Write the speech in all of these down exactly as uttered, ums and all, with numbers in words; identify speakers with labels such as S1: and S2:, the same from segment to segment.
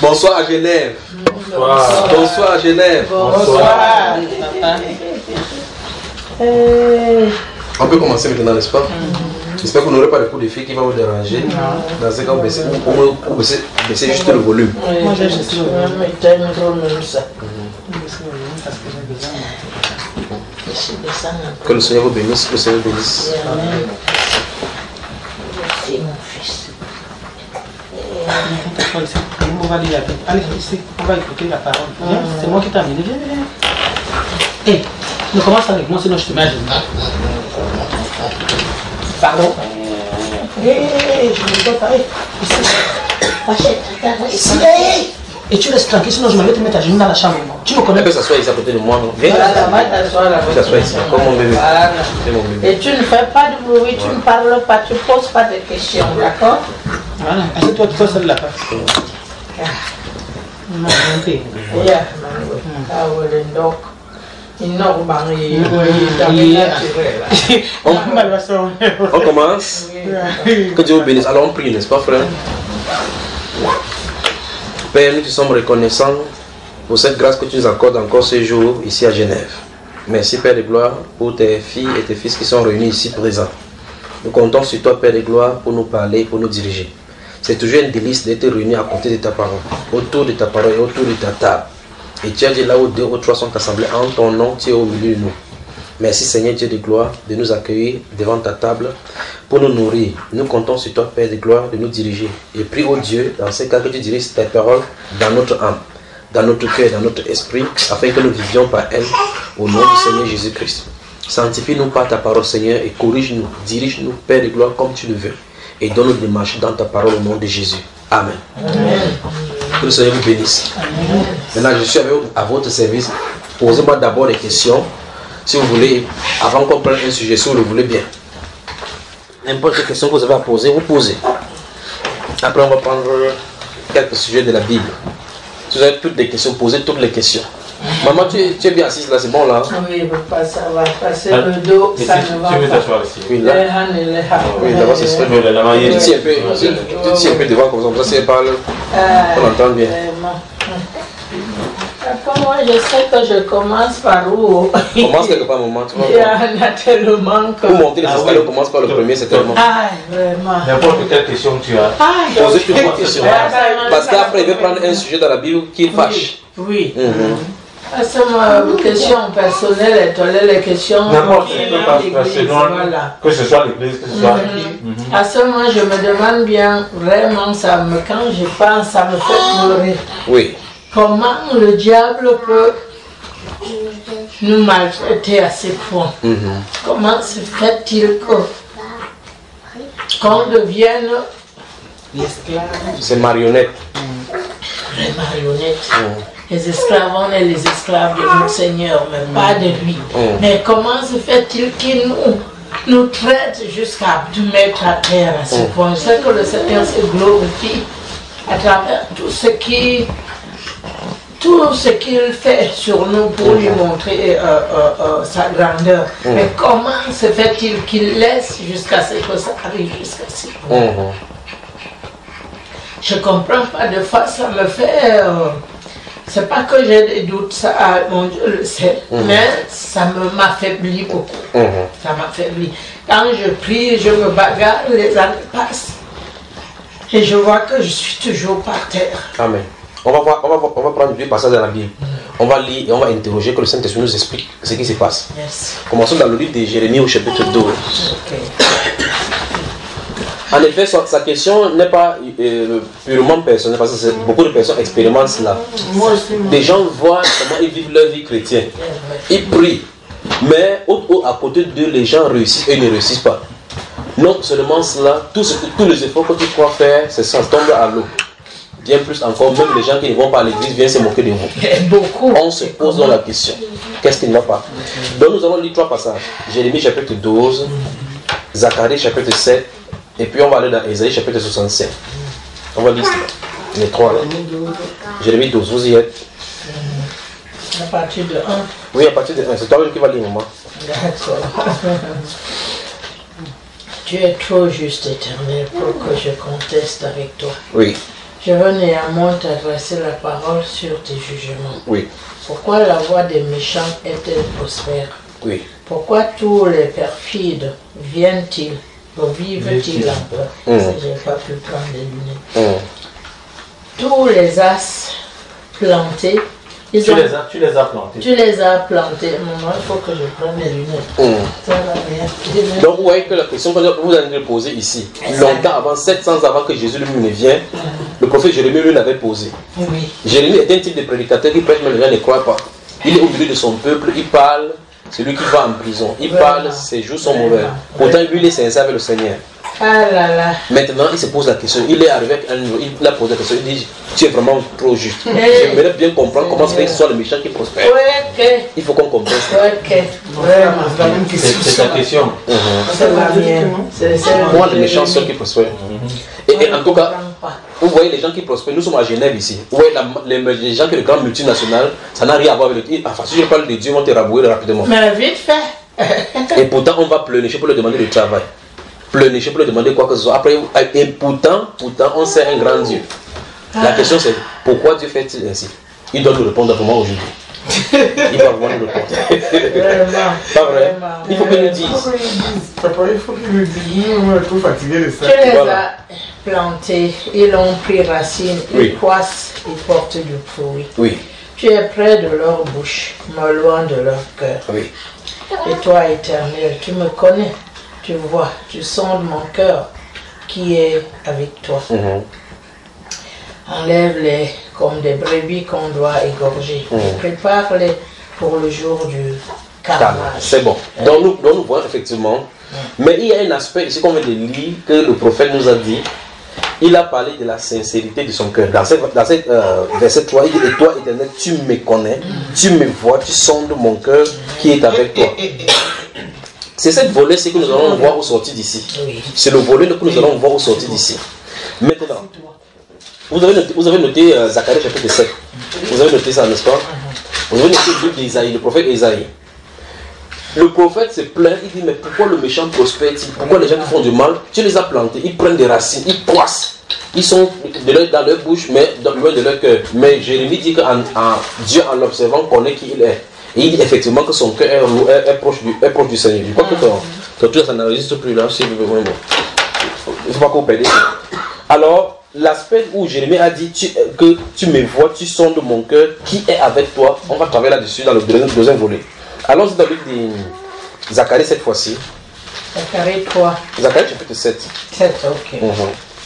S1: Bonsoir à Genève.
S2: Bonsoir.
S1: Bonsoir à Genève.
S2: Bonsoir.
S1: Euh... On peut commencer maintenant, n'est-ce pas? Mm-hmm. J'espère que vous n'aurez pas de coup de fil qui va vous déranger. Mm-hmm. Dans ce cas, vous baissez, vous baissez, baissez juste le volume.
S2: Oui, moi j'ai juste le volume.
S1: Que le Seigneur vous bénisse, que le Seigneur vous bénisse.
S2: Amen. C'est mon fils. On va lire la Bible. Allez, ici, on va écouter la parole. Viens, c'est moi qui t'ai amené. Viens, viens. Hé, ne commence avec moi, sinon je te mets à genoux. Pardon. Hé, je ne peux pas. Ici. Achète, ici. Hé. Et tu restes tranquille, sinon je vais te mettre à genoux dans la chambre. Tu me connais?
S1: Tu peux s'asseoir ici à côté de moi, non? Viens.
S3: Voilà, va t'asseoir là.
S1: Tu t'assois ici, comme mon bébé.
S3: Voilà.
S1: C'est mon bébé.
S3: Et tu ne fais pas de bruit, tu ne parles pas, tu ne poses pas de questions, d'accord?
S2: Voilà, assieds-toi toi seul là-bas. Non, non, non.
S3: Yeah, ah ouais, donc, il n'a pas marié.
S1: On commence. Que Dieu vous bénisse. Alors on prie, n'est-ce pas, frère? Père, nous te sommes reconnaissants pour cette grâce que tu nous accordes encore ce jour ici à Genève. Merci, Père de gloire, pour tes filles et tes fils qui sont réunis ici présents. Nous comptons sur toi, Père de gloire, pour nous parler, pour nous diriger. C'est toujours un délice d'être réunis à côté de ta parole, autour de ta parole et autour de ta table. Et tu as dit là où deux ou trois sont assemblés en ton nom, tu es au milieu de nous. Merci Seigneur Dieu de gloire de nous accueillir devant ta table pour nous nourrir. Nous comptons sur toi Père de gloire de nous diriger. Et prie au Dieu dans ce cas que tu diriges tes paroles dans notre âme, dans notre cœur, dans notre esprit, afin que nous vivions par elles au nom du Seigneur Jésus-Christ. Sanctifie-nous par ta parole Seigneur et corrige-nous, dirige-nous Père de gloire comme tu le veux. Et donne-nous de marcher dans ta parole au nom de Jésus. Amen. Amen. Que le Seigneur vous bénisse. Amen. Maintenant, je suis à votre service. Posez-moi d'abord des questions. Si vous voulez, avant qu'on prenne un sujet, si vous le voulez bien. N'importe quelle question que vous avez à poser, vous posez. Après, on va prendre quelques sujets de la Bible. Si vous avez toutes les questions, posez toutes les questions. Maman, tu es, tu es bien assise là, c'est bon là?
S3: Oui, pas ça va passer le dos, ça ne va pas.
S4: Tu veux t'asseoir ici?
S3: Oui, là.
S1: Oui, d'abord c'est ça. Tu tiens un peu, tu tiens un peu devant comme ça, comme ça, si elle parle, on entend bien.
S3: Comment je sais que je commence par où?
S1: Commence quelque part, maman, tu vois.
S3: Il y en a tellement que...
S1: Pour monter les escaliers, on commence par le premier, c'est tellement.
S3: Ah, vraiment.
S4: N'importe quelle question tu as.
S3: Ah,
S1: posez toutes les questions. Parce qu'après, il veut prendre un sujet dans la Bible qui fâche.
S3: Oui. Parce que ma question personnelle est les questions.
S4: N'importe que ce soit l'église, que ce soit.
S3: À ce moment, je me demande bien, vraiment, ça me, quand je pense, ça me fait pleurer.
S1: Oui.
S3: Comment le diable peut nous maltraiter à ces points? Mm-hmm. Comment se fait-il que qu'on devienne
S2: l'esclave?
S1: C'est marionnette.
S3: Les marionnettes. Mm. Les esclaves, on est les esclaves de notre Seigneur, mais mm. pas de lui. Mm. Mais comment se fait-il qu'il nous, nous traite jusqu'à nous mettre à terre à ce mm. point? Je sais que le Seigneur se glorifie à travers tout ce qui... tout ce qu'il fait sur nous pour lui montrer euh, euh, euh, sa grandeur. Mmh. Mais comment se fait-il qu'il laisse jusqu'à ce que ça arrive jusqu'à ce point? Mmh. Je ne comprends pas, de fois ça me fait... Euh, c'est pas que j'ai des doutes, ça, mon Dieu le sait, mmh. mais ça m'affaiblit beaucoup. Mmh. Ça m'affaiblit. Quand je prie, je me bagarre, les années passent. Et je vois que je suis toujours par terre.
S1: Amen. On va, voir, on, va, on va prendre deux passages dans la Bible. On va lire et on va interroger, que le Saint-Esprit nous explique ce qui se passe.
S3: Yes.
S1: Commençons dans le livre de Jérémie au chapitre douze. Okay. En effet, sa, sa question n'est pas euh, purement personnelle, parce que beaucoup de personnes expérimentent cela. Des gens voient comment ils vivent leur vie chrétienne. Ils prient, mais au, au, à côté d'eux, les gens réussissent et ils ne réussissent pas. Non seulement cela, tout ce, tous les efforts que tu crois faire, c'est ça tombe à l'eau. Bien plus encore, même les gens qui ne vont pas à l'église viennent se moquer de vous.
S3: Beaucoup.
S1: On se pose donc la question, qu'est-ce qui ne va pas? Donc nous allons lire trois passages. Jérémie chapitre douze, Zacharie chapitre sept, et puis on va aller dans Ésaïe chapitre soixante-cinq. On va lire les trois là. Jérémie douze, vous y êtes?
S3: À partir de un.
S1: Oui, à partir de un. C'est toi-même qui vas lire, maman.
S3: D'accord. Tu es trop juste, Éternel, pour que je conteste avec toi.
S1: Oui.
S3: Je veux néanmoins t'adresser la parole sur tes jugements.
S1: Oui.
S3: Pourquoi la voie des méchants est-elle prospère?
S1: Oui.
S3: Pourquoi tous les perfides viennent-ils, revivent-ils en peur?
S1: Mmh.
S3: Je n'ai pas pu prendre les lunettes.
S1: Mmh.
S3: Tous les as plantés, ils
S4: tu,
S3: ont...
S4: les as, tu les as plantés.
S3: Tu les as plantés. Maman, il faut que je prenne les lunettes.
S1: Mmh.
S3: Ça va bien.
S1: Donc vous voyez que la question que vous allez poser ici, longtemps avant, sept cents avant que Jésus lui ne vienne, le prophète Jérémie lui l'avait posé.
S3: Oui.
S1: Jérémie est un type de prédicateur qui prêche, mais les gens ne croient pas. Il est au milieu de son peuple, il parle, c'est lui qui va en prison. Il
S3: Vraiment.
S1: parle, ses jours sont mauvais. Pourtant, lui, il est sincère avec le Seigneur.
S3: Ah là là.
S1: Maintenant, il se pose la question. Il est arrivé avec un niveau, il a posé la question. Il dit, tu es vraiment trop juste.
S3: Hey.
S1: J'aimerais bien comprendre comment se fait que ce soit le méchant qui prospère.
S3: Ok.
S1: Il faut qu'on comprenne ça.
S3: Ok. Vraiment.
S4: C'est ta question.
S1: Mhm.
S3: C'est la mienne. C'est celle
S1: Moi,
S3: de
S1: le méchant seul qui prospère. Et, et en tout cas, vous voyez les gens qui prospèrent, nous sommes à Genève ici. Vous voyez la, les, les gens qui sont de grandes multinationales, ça n'a rien à voir avec le... Enfin, si je parle de Dieu, ils vont te rabouiller rapidement.
S3: Mais vite fait.
S1: Et pourtant, on va pleurnicher pour leur demander du travail. Pleurnicher pour leur demander quoi que ce soit. Après, et pourtant, pourtant, on sait un grand Dieu. La question c'est, pourquoi Dieu fait-il ainsi? Il doit nous répondre pour moi aujourd'hui. Il va vraiment nous répondre.
S3: Vraiment.
S1: Pas vrai? Il faut qu'il nous dise.
S5: Papa, il faut qu'il nous dise. Nous, on est trop fatigués de ça.
S3: Tu les
S1: Voilà.
S3: as plantés, ils ont pris racine, ils
S1: Oui.
S3: croissent, ils portent du fruit.
S1: Oui,
S3: Tu es près de leur bouche, mais loin de leur cœur.
S1: oui.
S3: Et toi, Éternel, tu me connais, tu vois, tu sondes mon cœur qui est avec toi.
S1: Mhm.
S3: Enlève-les comme des brebis qu'on doit égorger.
S1: Mhm.
S3: Prépare-les pour le jour du
S1: Calme.
S3: carnage.
S1: C'est bon. Donc nous, donc nous voyons effectivement. Mais il y a un aspect ici qu'on vient de lire que le prophète nous a dit. Il a parlé de la sincérité de son cœur. Dans ce dans cette, euh, verset trois, il dit, et toi, Éternel, tu me connais, tu me vois, tu sondes mon cœur qui est avec toi. C'est cette volet-ci que nous allons voir au sortir d'ici.
S3: Oui.
S1: C'est le volet que nous allons voir au sortir d'ici. Maintenant, vous avez noté, vous avez noté euh, Zacharie chapitre sept. Vous avez noté ça, n'est-ce pas? Vous avez noté le livre d'Ésaïe, le prophète Ésaïe. Le prophète se plaint, il dit, mais pourquoi le méchant prospère-t-il? Pourquoi les gens qui font du mal, tu les as plantés, ils prennent des racines, ils croissent. Ils sont de leur, dans leur bouche, mais dans loin de leur cœur. Mais Jérémie dit que en, en, Dieu, en l'observant, connaît qui il est. Et il dit effectivement que son cœur est, est, est, proche, du, est proche du Seigneur. Je crois que ton, ton truc, ça n'enregistre plus là, si vous voulez. Il ne faut pas qu'on perde. Alors, l'aspect où Jérémie a dit tu, que tu me vois, tu sondes mon cœur, qui est avec toi, on va travailler là-dessus dans le deuxième, deuxième volet. Allons-y dans le livre de Zacharie cette fois-ci.
S3: Zacharie trois.
S1: Zacharie chapitre sept.
S3: sept, ok.
S1: Mm-hmm.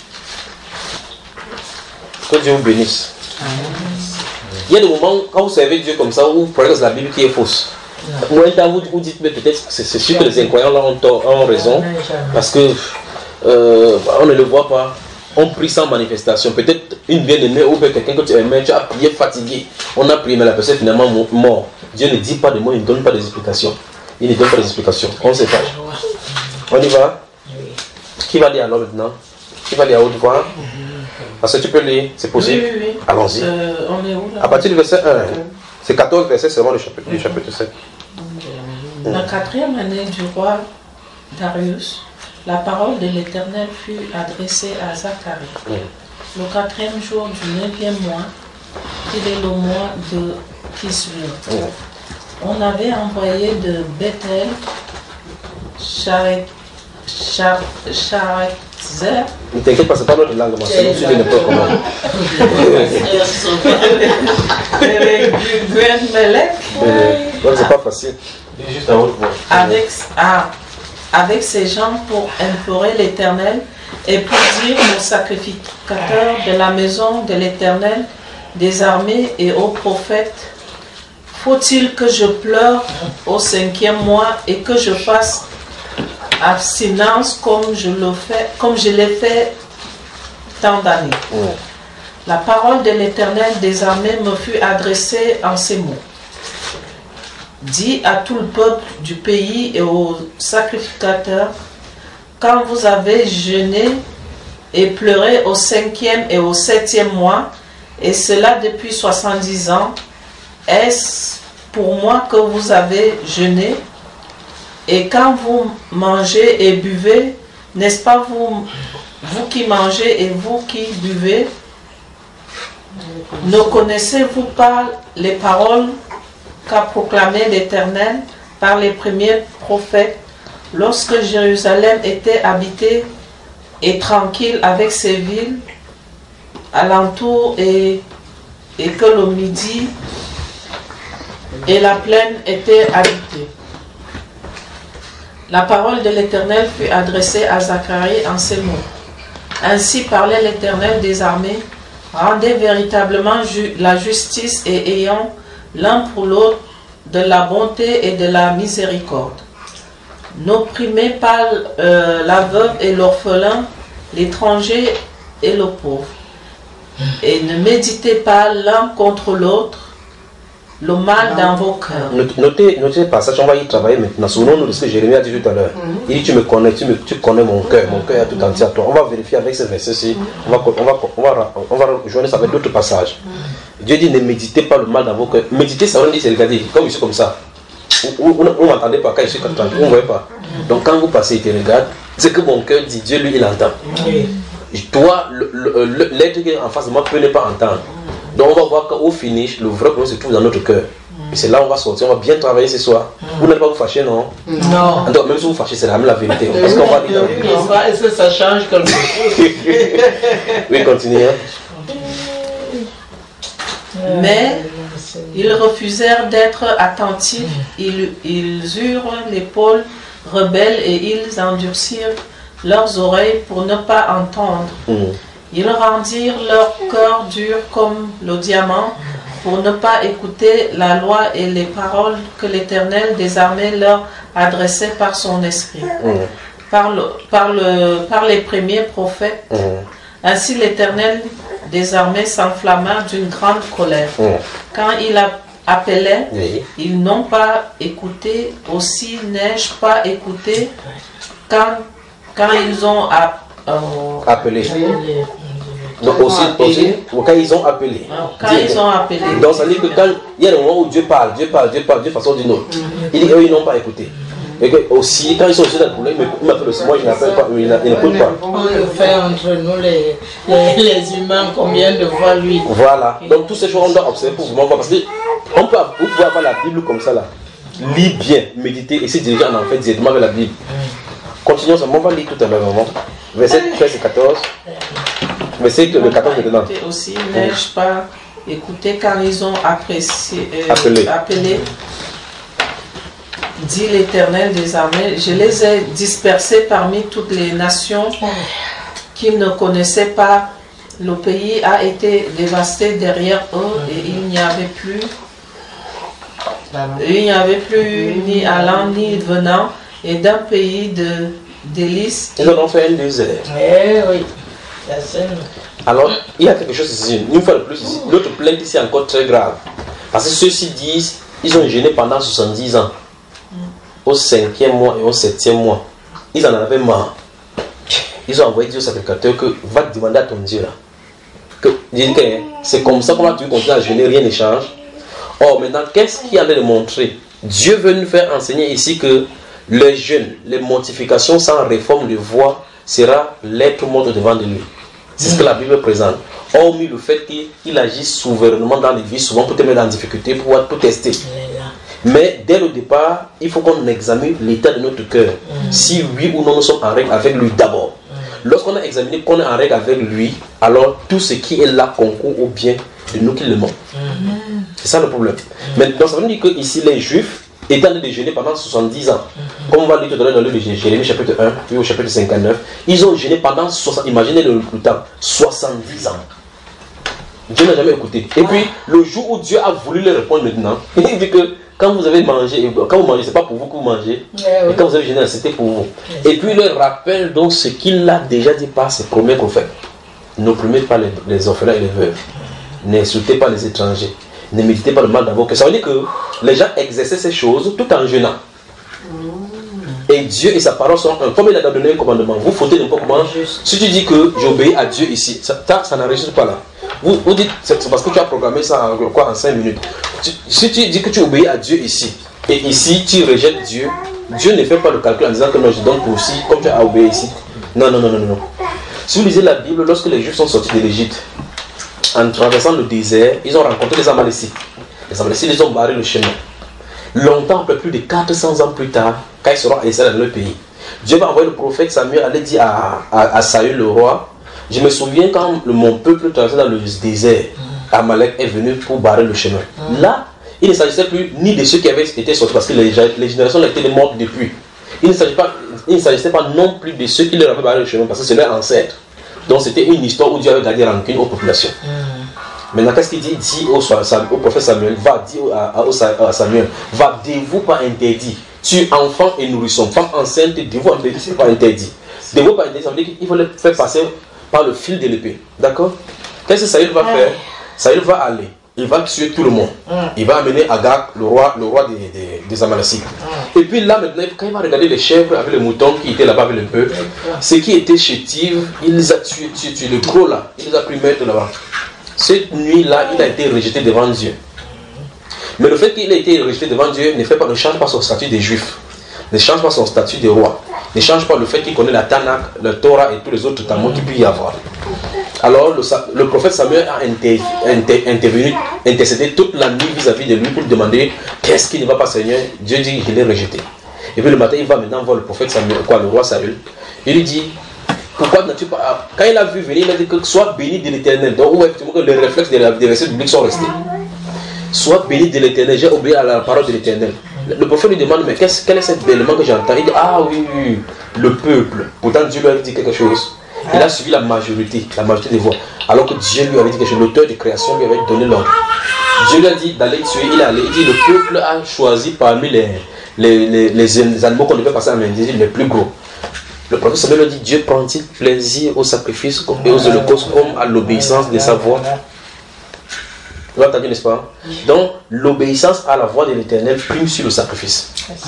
S1: Que Dieu vous bénisse. Il y a des moments quand vous servez Dieu comme ça où vous prenez la Bible qui est fausse. Ou un temps vous, vous dites, mais peut-être c'est sûr que les incroyants là ont, tort, ont raison. Parce que euh, on ne le voit pas. On prie sans manifestation. Peut-être une bien-aimée ou quelqu'un que tu aimais, tu as prié fatigué. On a prié, mais la personne est finalement mort. Dieu ne dit pas de mots, il ne donne pas d'explications. Il ne donne pas d'explications. On ne sait pas. On y va? Qui va lire alors maintenant? Qui va lire à haute voix? Parce que tu peux lire, c'est possible?
S6: Oui, oui, oui.
S1: Allons-y.
S6: Euh, on est où là?
S1: À partir du verset un, c'est quatorze versets seulement du chapitre, du chapitre sept.
S6: La quatrième année du roi Darius, la parole de l'Éternel fut adressée à Zacharie.
S1: Mm.
S6: Le quatrième jour du neuvième mois, qui est le mois de Kislev.
S1: Mm.
S6: On avait envoyé de Bethel, Charet, Char, Charetzer.
S1: Ne t'inquiète pas, c'est pas notre langue, moi. C'est nous, tu ne peux comment.
S6: Melech,
S1: Donc c'est pas facile.
S4: Juste à haute voix.
S6: avec, à- avec ces gens pour implorer l'Éternel et pour dire aux sacrificateurs de la maison de l'Éternel des armées et aux prophètes, faut-il que je pleure au cinquième mois et que je fasse abstinence comme je le fais, comme je l'ai fait tant d'années.
S1: Mm.
S6: La parole de l'Éternel des armées me fut adressée en ces mots. Dis à tout le peuple du pays et aux sacrificateurs, quand vous avez jeûné et pleuré au cinquième et au septième mois, et cela depuis soixante-dix ans, est-ce pour moi que vous avez jeûné? Et quand vous mangez et buvez, n'est-ce pas vous, vous qui mangez et vous qui buvez, Ne connaissez-vous pas les paroles qu'a proclamées l'Éternel par les premiers prophètes lorsque Jérusalem était habitée et tranquille avec ses villes alentours et, et que le midi et la plaine étaient habitées. La parole de l'Éternel fut adressée à Zacharie en ces mots. Ainsi parlait l'Éternel des armées, rendez véritablement ju la justice et ayant l'un pour l'autre de la bonté et de la miséricorde. N'opprimez pas euh, la veuve et l'orphelin, l'étranger et le pauvre. Et ne méditez pas l'un contre l'autre le mal dans vos cœurs.
S1: Notez, notez le passage, on va y travailler maintenant. Souvenons-nous de ce que Jérémie a dit tout à l'heure. Mm -hmm. Il dit, tu me connais, tu, me, tu connais mon cœur, mon cœur est tout entier à toi. On va vérifier avec ce verset-ci, on va, on, va, on, va, on va rejoindre ça avec d'autres passages. Mm -hmm. Dieu dit, ne méditez pas le mal dans vos cœurs. Méditer, ça veut dire, c'est regarder, comme je suis comme ça. Vous ne m'entendez pas quand je suis tranquille, vous ne voyez pas. Donc quand vous passez et te regardez, c'est que mon cœur dit, Dieu lui, il entend. Mm -hmm. Toi, l'être qui est en face de moi peut ne pas entendre. Donc on va voir qu'au finish, le vrai problème se trouve dans notre cœur. Mm. Et c'est là où on va sortir, on va bien travailler ce soir. Mm. Vous n'allez pas vous fâcher, non?
S3: Non.
S1: Donc même si vous fâchez, c'est la même la vérité. Parce qu'on va dire.
S3: Est-ce que ça change quelque chose?
S1: Oui, continuez. Hein.
S6: Mais ils refusèrent d'être attentifs, ils, ils eurent l'épaule rebelle et ils endurcirent leurs oreilles pour ne pas entendre. Mm. Ils rendirent leur cœur dur comme le diamant pour ne pas écouter la loi et les paroles que l'Éternel des armées leur adressait par son esprit, mmh. par, le, par, le, par les premiers prophètes. Mmh. Ainsi l'Éternel des armées s'enflamma d'une grande colère. Mmh. Quand il a appelait, oui. Ils n'ont pas écouté, aussi n'ai-je pas écouté quand, quand ils ont appelé.
S1: appelé. Donc aussi, aussi, quand ils ont appelé.
S6: Quand Dieu, ils ont appelé.
S1: Donc ça veut dire que quand il y a un moment où Dieu parle, Dieu parle, Dieu parle, Dieu façon d'une autre. Mm-hmm. Il dit eux ils n'ont pas écouté. Et que aussi, quand ils sont aussi dans le problème, ils m'appellent aussi, moi je n'appelle pas, ils n'écoutent pas.
S3: On le fait entre nous les, les, les humains, combien de fois lui.
S1: Voilà. Donc toutes ces choses on doit observer pour vraiment voir. Parce que on peut, vous pouvez avoir la Bible comme ça là. Lis bien, méditer et se diriger en fait directement avec la Bible. Continuons, on va lire tout à l'heure, maman. Verset treize et quatorze. Verset le quatorze maintenant.
S6: Aussi, n'ai-je pas écouté quand ils ont apprécié, euh,
S1: appelé.
S6: appelé, dit l'Éternel des armées, je les ai dispersés parmi toutes les nations qui ne connaissaient pas. Le pays a été dévasté derrière eux et il n'y avait plus, il n'y avait plus ni allant ni venant et d'un pays de délices.
S1: Ils en ont fait un désert.
S3: Eh oui.
S1: Alors, il y a quelque chose ici, une fois de plus ici, l'autre plainte ici est encore très grave. Parce que ceux-ci disent, ils ont gêné pendant soixante-dix ans. Au cinquième mois et au septième mois. Ils en avaient marre. Ils ont envoyé Dieu au sacrificateur que va te demander à ton Dieu là. Que, que c'est comme ça qu'on va continuer à gêner, rien ne change. Or maintenant, qu'est-ce qu'il y a de montrer? Dieu veut nous faire enseigner ici que les jeunes, les mortifications sans réforme de voix sera l'être mort devant de lui. C'est ce que la Bible présente. Hormis le fait qu'il agit souverainement dans les vies, souvent pour te mettre en difficulté, pour pouvoir tout tester. Mais dès le départ, il faut qu'on examine l'état de notre cœur. Mm. Si oui ou non nous sommes en règle avec lui d'abord. Mm. Lorsqu'on a examiné qu'on est en règle avec lui, alors tout ce qui est là concourt au bien de nous qui l'aimons. Mm. C'est ça le problème. Mm. Mais donc ça veut dire que ici les Juifs étaient en train de gêner pendant soixante-dix ans. Mm-hmm. Comme on va lire tout à l'heure dans le livre de Jérémie chapitre un, puis au chapitre cinquante-neuf, ils ont gêné pendant soixante, imaginez le, le temps, soixante-dix ans. Dieu n'a jamais écouté. Et puis, le jour où Dieu a voulu leur répondre maintenant, il dit que quand vous avez mangé, quand vous mangez, c'est pas pour vous que vous mangez, yeah, et quand vous avez gêné, c'était pour vous. Yeah. Et puis, il leur rappelle donc ce qu'il a déjà dit par ses premiers prophètes. N'opprimez pas les, les orphelins et les veuves. N'insultez pas les étrangers. Ne méditez pas le mal dans vos cœurs. Ça veut dire que les gens exerçaient ces choses tout en jeûnant. Et Dieu et sa parole sont un. Comme il a donné un commandement, vous fautez un peu comment. Si tu dis que j'obéis à Dieu ici, ça, ça n'enregistre pas là. Vous, vous dites, c'est parce que tu as programmé ça en, quoi, en cinq minutes. Tu, si tu dis que tu obéis à Dieu ici, et ici tu rejettes Dieu, Dieu ne fait pas le calcul en disant que non, je donne pour aussi, comme tu as obéi ici. Non, non, non, non, non. Si vous lisez la Bible, lorsque les Juifs sont sortis de l'Égypte, en traversant le désert, ils ont rencontré les Amalécites. Les Amalécites, ils ont barré le chemin. Longtemps, après plus de quatre cents ans plus tard, quand ils seront installés dans le pays, Dieu va envoyer le prophète Samuel aller dire à, à, à Saül le roi, je me souviens quand le, mon peuple traversait dans le désert, Amalek est venu pour barrer le chemin. Là, il ne s'agissait plus ni de ceux qui avaient été sortis, parce que les, les générations étaient mortes depuis. Il ne s'agissait pas, il ne s'agissait pas non plus de ceux qui leur avaient barré le chemin, parce que c'est leur ancêtre. Donc c'était une histoire où Dieu avait gardé rancune aux populations. Maintenant, qu'est-ce qu'il dit? Il dit au, au prophète Samuel, va dire à, à, à Samuel, va dévouer pas interdit. Tu enfant et nourrisson, femme enceinte, dévouer interdit, c'est pas interdit. Dévouer pas interdit, ça veut dire qu'il faut le faire passer par le fil de l'épée. D'accord? Qu'est-ce que Saül va faire? Saül va aller, il va tuer tout le monde. Il va amener Agag, le roi, le roi des, des, des Amalécites. Et puis là, maintenant, quand il va regarder les chèvres avec les moutons qui étaient là-bas avec le peuple, ceux qui étaient chétifs, il les a tués, tués, tués, le gros là, il les a pris mettre là-bas. Cette nuit-là, il a été rejeté devant Dieu. Mais le fait qu'il ait été rejeté devant Dieu ne, fait pas, ne change pas son statut des Juifs, ne change pas son statut de roi, ne change pas le fait qu'il connaît la Tanakh, le Torah et tous les autres Talmuds qu'il peut y avoir. Alors le, le prophète Samuel a inter, inter, intervenu, intercédé toute la nuit vis-à-vis de lui pour lui demander qu'est-ce qui ne va pas, Seigneur. Dieu dit qu'il est rejeté. Et puis le matin, il va maintenant voir le prophète Samuel, quoi, le roi Saül. Il lui dit, pourquoi n'as-tu pas... Quand il a vu venir, il a dit que sois béni de l'Éternel. Donc où effectivement que les réflexes des versets bibliques sont restés. Sois béni de l'Éternel, j'ai oublié à la parole de l'Éternel. Le prophète lui demande, mais qu'est-ce, quel est cet élément que j'entends? Il dit, ah oui, oui, le peuple. Pourtant Dieu lui avait dit quelque chose. Il a suivi la majorité, la majorité des voix. Alors que Dieu lui avait dit quelque chose, l'auteur de création lui avait donné l'ordre. Dieu lui a dit d'aller tuer, il est allé. Il dit, le peuple a choisi parmi les, les, les, les, les animaux qu'on devait passer à Médine, les plus gros. Le prophète Samuel lui dit, Dieu prend-il plaisir au sacrifice et aux holocaustes comme à l'obéissance de sa voix? Vous avez entendu, n'est-ce pas? Donc, l'obéissance à la voix de l'Éternel prime sur le sacrifice.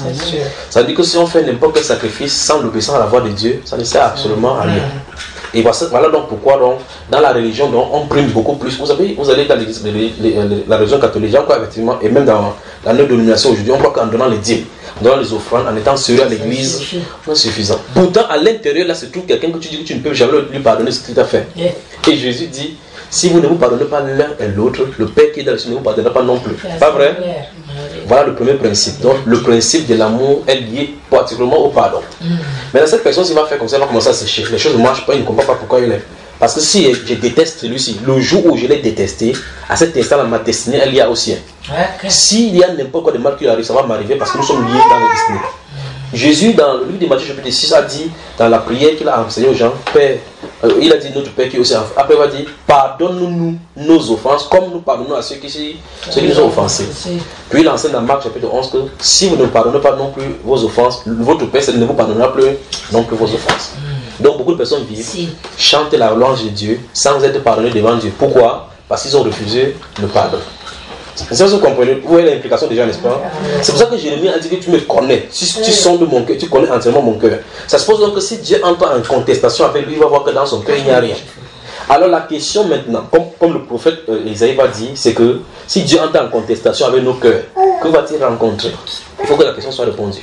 S1: Ça veut dire que si on fait n'importe quel sacrifice sans l'obéissance à la voix de Dieu, ça ne sert absolument à rien. Et voilà donc pourquoi donc, dans la religion donc, on prime beaucoup plus. Vous savez, vous allez dans les, les, les, la religion catholique, on croit effectivement, et même dans la notre dénomination aujourd'hui, on croit qu'en donnant les dîmes, en donnant les offrandes, en étant sérieux à l'église, c'est suffisant. Pourtant, à l'intérieur, là, se trouve quelqu'un que tu dis que tu ne peux jamais lui pardonner ce qu'il t'a fait. Et Jésus dit, si vous ne vous pardonnez pas l'un et l'autre, le Père qui est dans le ciel ne vous pardonnera pas non plus. Pas vrai? Voilà le premier principe. Donc, le principe de l'amour est lié particulièrement au pardon. Mm. Maintenant, cette personne, s'il va faire comme ça, elle va commencer à sécher. Les choses ne marchent pas, il ne comprend pas pourquoi il est. Parce que si je déteste celui-ci, le jour où je l'ai détesté, à cet instant-là, ma destinée est liée au sien. Okay. S'il y a n'importe quoi de mal qui arrive, ça va m'arriver parce que nous sommes liés dans la destinée. Mm. Jésus, dans le livre de Matthieu, chapitre six, a dit, dans la prière qu'il a enseigné aux gens, Père, euh, il a dit notre Père qui est aussi. Après, il va dire, pardonne-nous nos offenses, comme nous pardonnons à ceux qui, ceux qui nous ont offensés. Puis il enseigne dans Marc, chapitre onze, que si vous ne pardonnez pas non plus vos offenses, votre Père ne vous pardonnera plus non plus vos offenses. Donc, beaucoup de personnes vivent, si. chantent la louange de Dieu sans être pardonnés devant Dieu. Pourquoi? Parce qu'ils ont refusé le pardon. C'est ça que vous comprenez, où est l'implication déjà, n'est-ce pas? C'est pour ça que Jérémie a dit que tu me connais, tu, tu sondes mon cœur, tu connais entièrement mon cœur. Ça suppose donc que si Dieu entre en contestation avec lui, il va voir que dans son cœur il n'y a rien. Alors la question maintenant, comme, comme le prophète euh, Isaïe va dire, c'est que si Dieu entre en contestation avec nos cœurs, que va-t-il rencontrer? Il faut que la question soit répondue.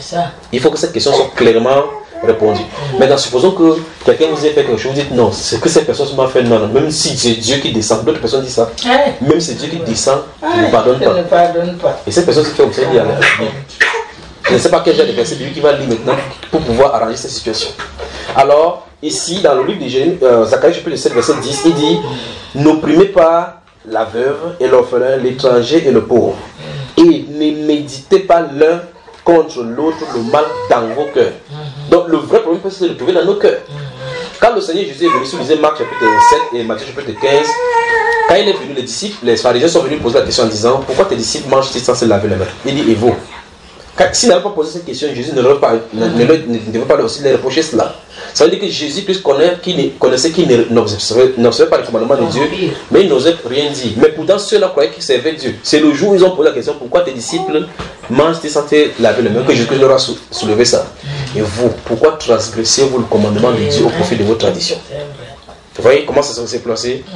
S1: Il faut que cette question soit clairement répondue. Maintenant, supposons que quelqu'un vous ait fait quelque chose, vous dites non, c'est que cette personne m'a fait non, non. Même si c'est Dieu qui descend, d'autres personnes disent ça. Même si c'est Dieu qui descend, il ne pardonne pas. pardonne pas. Et cette personne se fait observer à la vie. Je ne sais pas quel genre de verset lui qui va lire maintenant pour pouvoir arranger cette situation. Alors, ici, dans le livre de Jérémie, euh, Zacharie, chapitre sept, verset dix, il dit, n'opprimez pas la veuve et l'orphelin, l'étranger et le pauvre. Et ne méditez pas l'un contre l'autre le mal dans vos cœurs. Donc le vrai problème peut se retrouver dans nos cœurs. Quand le Seigneur Jésus est venu, si vous lisez Marc chapitre sept et Matthieu chapitre quinze, quand il est venu, les disciples, les pharisiens sont venus poser la question en disant, pourquoi tes disciples mangent-ils sans se laver les mains? Il dit, et vous? S'il n'avait pas posé cette question, Jésus ne devait pas, ne, ne, ne devait pas aussi les reprocher cela. Ça veut dire que Jésus plus connaît, qui ne, connaissait qui n'observait pas les commandements de Dieu, mais il n'osait rien dire. Mais pourtant, ceux-là croyaient qu'ils servaient Dieu. C'est le jour où ils ont posé la question, pourquoi tes disciples mangent-ils sans te laver les mains, que Jésus leur a soulevé ça. Et vous, pourquoi transgressez-vous le commandement de Dieu au profit de vos traditions? Vous voyez comment ça s'est placé?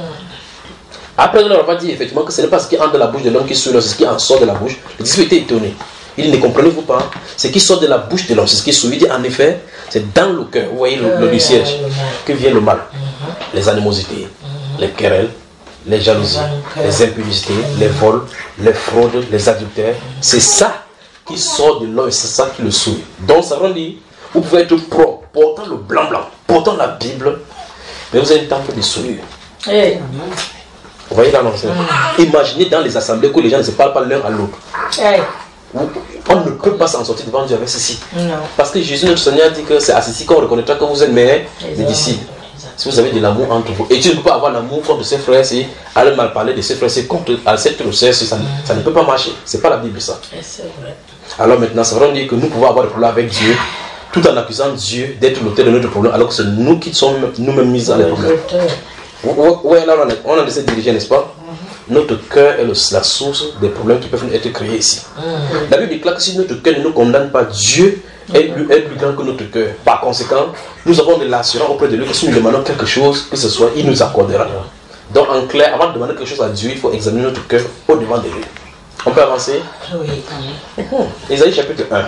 S1: Après, on va dire effectivement que ce n'est pas ce qui entre de la bouche de l'homme qui sourit, c'est ce qui en sort de la bouche. Les disciples étaient étonnés. Il ne comprenez-vous pas? Ce qui sort de la bouche de l'homme, c'est ce qui sourit. En effet, c'est dans le cœur, vous voyez le, le, le siège, que vient le mal. Les animosités, les querelles, les jalousies, les impudicités, les vols, les fraudes, les adultères. C'est ça qui sort de l'homme et c'est ça qui le souille. Donc ça veut dire, vous pouvez être propre, portant le blanc-blanc, portant la Bible, mais vous avez un temple de souillure.
S3: Hey.
S1: Vous voyez là, non? Mm. Imaginez dans les assemblées que les gens ne se parlent pas l'un à l'autre.
S3: Hey.
S1: On ne peut pas s'en sortir devant Dieu avec ceci.
S3: Non.
S1: Parce que Jésus, notre Seigneur, dit que c'est à ceci qu'on reconnaîtra que vous êtes mes disciples. Si vous avez de l'amour entre vous. Et tu ne peux pas avoir l'amour contre ses frères, c'est aller mal parler de ses frères, c'est contre accepter le sexe, ça, ça ne peut pas marcher. C'est pas la Bible ça.
S3: C'est vrai.
S1: Alors maintenant, ça veut dire que nous pouvons avoir des problèmes avec Dieu, tout en accusant Dieu d'être l'auteur de notre problème, alors que c'est nous qui sommes nous-mêmes mis dans les problèmes. Oui, là on a, on a de se diriger, n'est-ce pas? Mm-hmm. Notre cœur est le, la source des problèmes qui peuvent être créés ici. Mm-hmm. La Bible déclare que si notre cœur ne nous condamne pas, Dieu est plus, est plus grand que notre cœur. Par conséquent, nous avons de l'assurance auprès de lui que si nous demandons quelque chose, que ce soit, il nous accordera. Donc en clair, avant de demander quelque chose à Dieu, il faut examiner notre cœur au devant de lui. On peut avancer?
S3: Oui.
S1: Mm-hmm. Ésaïe chapitre un.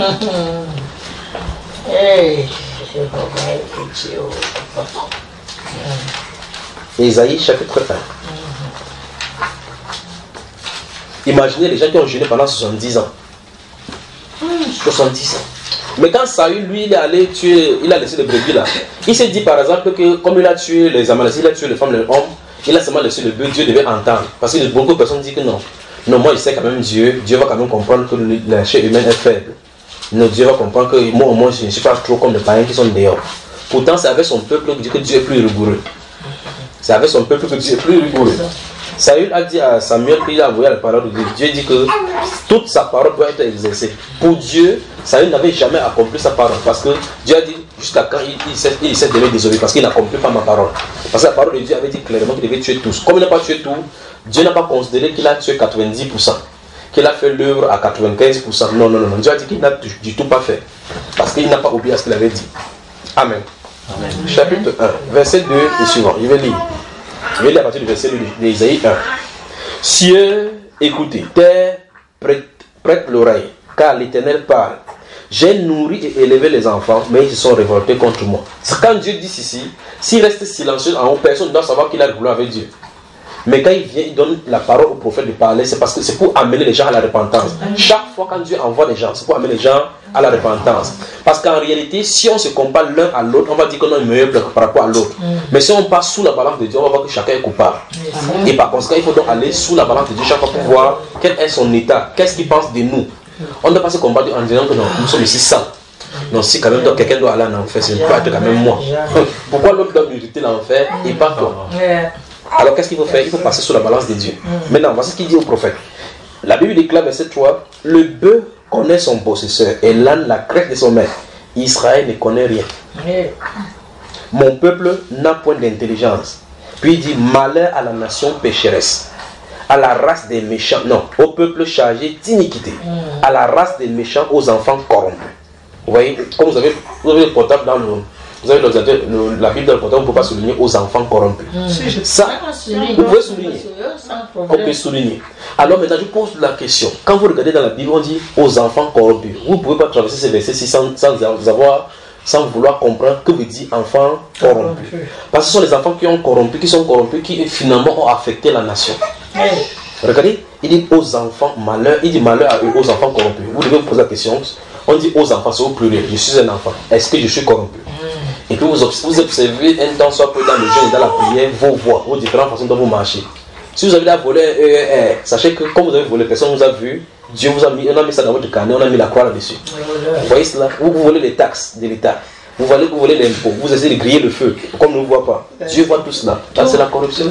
S3: Hey.
S1: Ésaïe chapitre un. Imaginez les gens qui ont jeûné pendant soixante-dix ans. soixante-dix ans. Mais quand Saül, lui, il est allé tuer, il a laissé les brebis là. Il s'est dit par exemple que comme il a tué les Amalécites, il a tué les femmes, les hommes, il a seulement laissé le bœuf, Dieu devait entendre. Parce que beaucoup de personnes disent que non. Non, moi je sais quand même Dieu, Dieu va quand même comprendre que la chair humaine est faible. Non, Dieu va comprendre que moi au moins je ne suis pas trop comme les païens qui sont dehors. Pourtant c'est avec son peuple que Dieu est plus rigoureux. C'est avec son peuple que Dieu est plus rigoureux. Saül a dit à Samuel qu'il a envoyé la parole de Dieu. Dieu dit que toute sa parole doit être exercée. Pour Dieu, Saül n'avait jamais accompli sa parole. Parce que Dieu a dit jusqu'à quand il, il, s'est, il s'est donné désobéir. Parce qu'il n'accomplit pas ma parole. Parce que la parole de Dieu avait dit clairement qu'il devait tuer tous. Comme il n'a pas tué tous, Dieu n'a pas considéré qu'il a tué quatre-vingt-dix pour cent. Qu'il a fait l'œuvre à quatre-vingt-quinze pour cent. Non, non, non. Dieu a dit qu'il n'a du tout pas fait. Parce qu'il n'a pas oublié ce qu'il avait dit. Amen. Amen. Chapitre un, verset deux et suivant. Je vais lire. Je vais lire à partir du verset d'Ésaïe un. Cieux, écoutez, terre, prête, prête l'oreille, car l'Éternel parle. J'ai nourri et élevé les enfants, mais ils se sont révoltés contre moi. C'est quand Dieu dit ici, s'il reste silencieux en haut, personne ne doit savoir qu'il a roulé avec Dieu. Mais quand il vient, il donne la parole au prophète de parler, c'est parce que c'est pour amener les gens à la repentance. Chaque fois quand Dieu envoie les gens, c'est pour amener les gens à la repentance. Parce qu'en réalité, si on se compare l'un à l'autre, on va dire qu'on est meilleur par rapport à l'autre. Mm. Mais si on passe sous la balance de Dieu, on va voir que chacun est coupable. Mm. Et par conséquent, il faut donc aller sous la balance de Dieu chaque fois pour voir quel est son état, qu'est-ce qu'il pense de nous. On ne doit pas se combattre en disant que non, nous sommes ici sans. Non, si quand même quelqu'un doit aller en enfer, c'est pas être quand même moi. Pourquoi l'autre doit mériter l'enfer et pas toi? Alors qu'est-ce qu'il faut faire? Il faut passer sous la balance de Dieu. Mm. Maintenant, voici ce qu'il dit au prophète. La Bible déclare, verset trois, le bœuf connaît son possesseur et l'âne la crête de son maître. Israël ne connaît rien. Mm. Mon peuple n'a point d'intelligence. Puis il dit, malheur à la nation pécheresse, à la race des méchants, non, au peuple chargé d'iniquité, mm. à la race des méchants, aux enfants corrompus. Vous voyez, comme vous avez, vous avez le portable dans le... Vous avez le, la Bible dans le portable, on ne peut pas souligner aux enfants corrompus. Mmh. Ça, vous pouvez souligner. On peut souligner. Alors maintenant, je pose la question. Quand vous regardez dans la Bible, on dit aux enfants corrompus. Vous ne pouvez pas traverser ces versets sans, sans, avoir, sans vouloir comprendre que vous dites enfants corrompus. Parce que ce sont les enfants qui ont corrompu, qui sont corrompus, qui finalement ont affecté la nation. Mmh. Regardez, il dit aux enfants malheur, il dit malheur à eux, aux enfants corrompus. Vous devez vous poser la question. On dit aux enfants, c'est au pluriel. Je suis un enfant. Est-ce que je suis corrompu? Et puis vous, vous observez un temps soit peu dans le jeûne et dans la prière vos voies, vos différentes façons dont vous marchez. Si vous avez la volé, euh, euh, sachez que comme vous avez volé, personne ne vous a vu, Dieu vous a mis, on a mis ça dans votre carnet, on a mis la croix là-dessus. Vous voyez cela? Vous, vous volez les taxes de l'État, vous volez, vous volez l'impôt, vous essayez de griller le feu, comme on ne voit pas. Dieu voit tout cela. Ça c'est la corruption.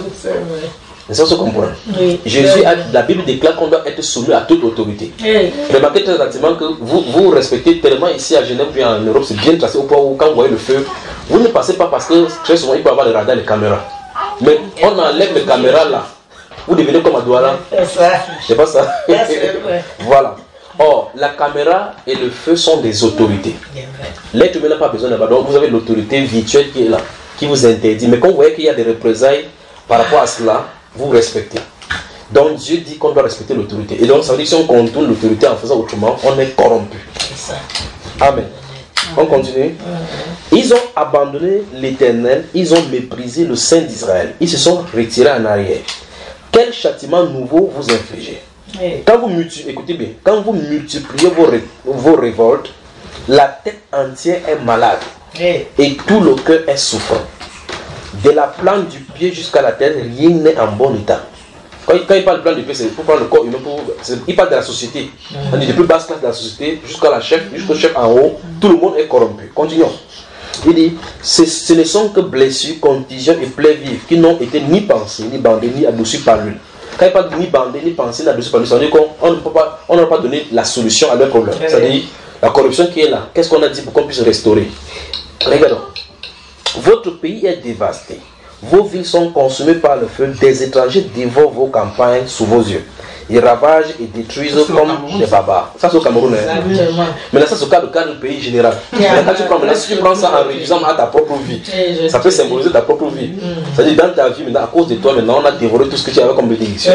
S1: Ça se comprend. Oui. Jésus, a, la Bible déclare qu'on doit être soumis à toute autorité. Oui. Remarquez très attentivement que vous, vous respectez tellement ici à Genève puis en Europe, c'est bien tracé au point où quand vous voyez le feu, vous ne passez pas parce que très souvent il peut y avoir les radars et les caméras. Mais on enlève les caméras là, vous devenez comme à Douala. C'est pas ça. Voilà. Or, la caméra et le feu sont des autorités. L'être humain n'a pas besoin de là. Donc vous avez l'autorité virtuelle qui est là, qui vous interdit. Mais quand vous voyez qu'il y a des représailles par rapport à cela, vous respectez. Donc Dieu dit qu'on doit respecter l'autorité. Et donc ça veut dire que si on contourne l'autorité en faisant autrement, on est corrompu. Amen. On continue. Il Ils ont abandonné l'Éternel, ils ont méprisé le Saint d'Israël. Ils se sont retirés en arrière. Quel châtiment nouveau vous infligez? Oui. Quand vous multipliez, écoutez bien, quand vous multipliez vos, ré, vos révoltes, la tête entière est malade. Oui. Et tout le cœur est souffrant. De la plante du pied jusqu'à la tête, rien n'est en bon état. Quand, quand il parle de plante du pied, c'est pour prendre le corps humain. Pour, il parle de la société. On dit de plus basse classe de la société jusqu'à la chef, jusqu'au chef en haut, tout le monde est corrompu. Continuons. Il dit, ce, ce ne sont que blessures, contusions et plaies vives qui n'ont été ni pensées, ni bandées, ni adoucies par l'huile. Quand il parle de ni bandées, ni pensées, ni adoucies par l'huile, ça veut dire qu'on ne peut pas, on n'a pas donné la solution à leur problème. C'est-à-dire, la corruption qui est là, qu'est-ce qu'on a dit pour qu'on puisse restaurer? Regardons. Votre pays est dévasté. Vos villes sont consumées par le feu. Des étrangers dévorent vos campagnes sous vos yeux. Ils ravagent et détruisent comme des barbares. Ça, c'est au Cameroun. Hein? Mais là, ça, c'est au cas du cadre du pays général. Mais là, tu prends, maintenant, si tu prends ça en réduisant à ta propre vie, ça peut symboliser ta propre vie. C'est-à-dire, dans ta vie, maintenant, à cause de toi, maintenant, on a dévoré tout ce que tu avais comme bénédiction.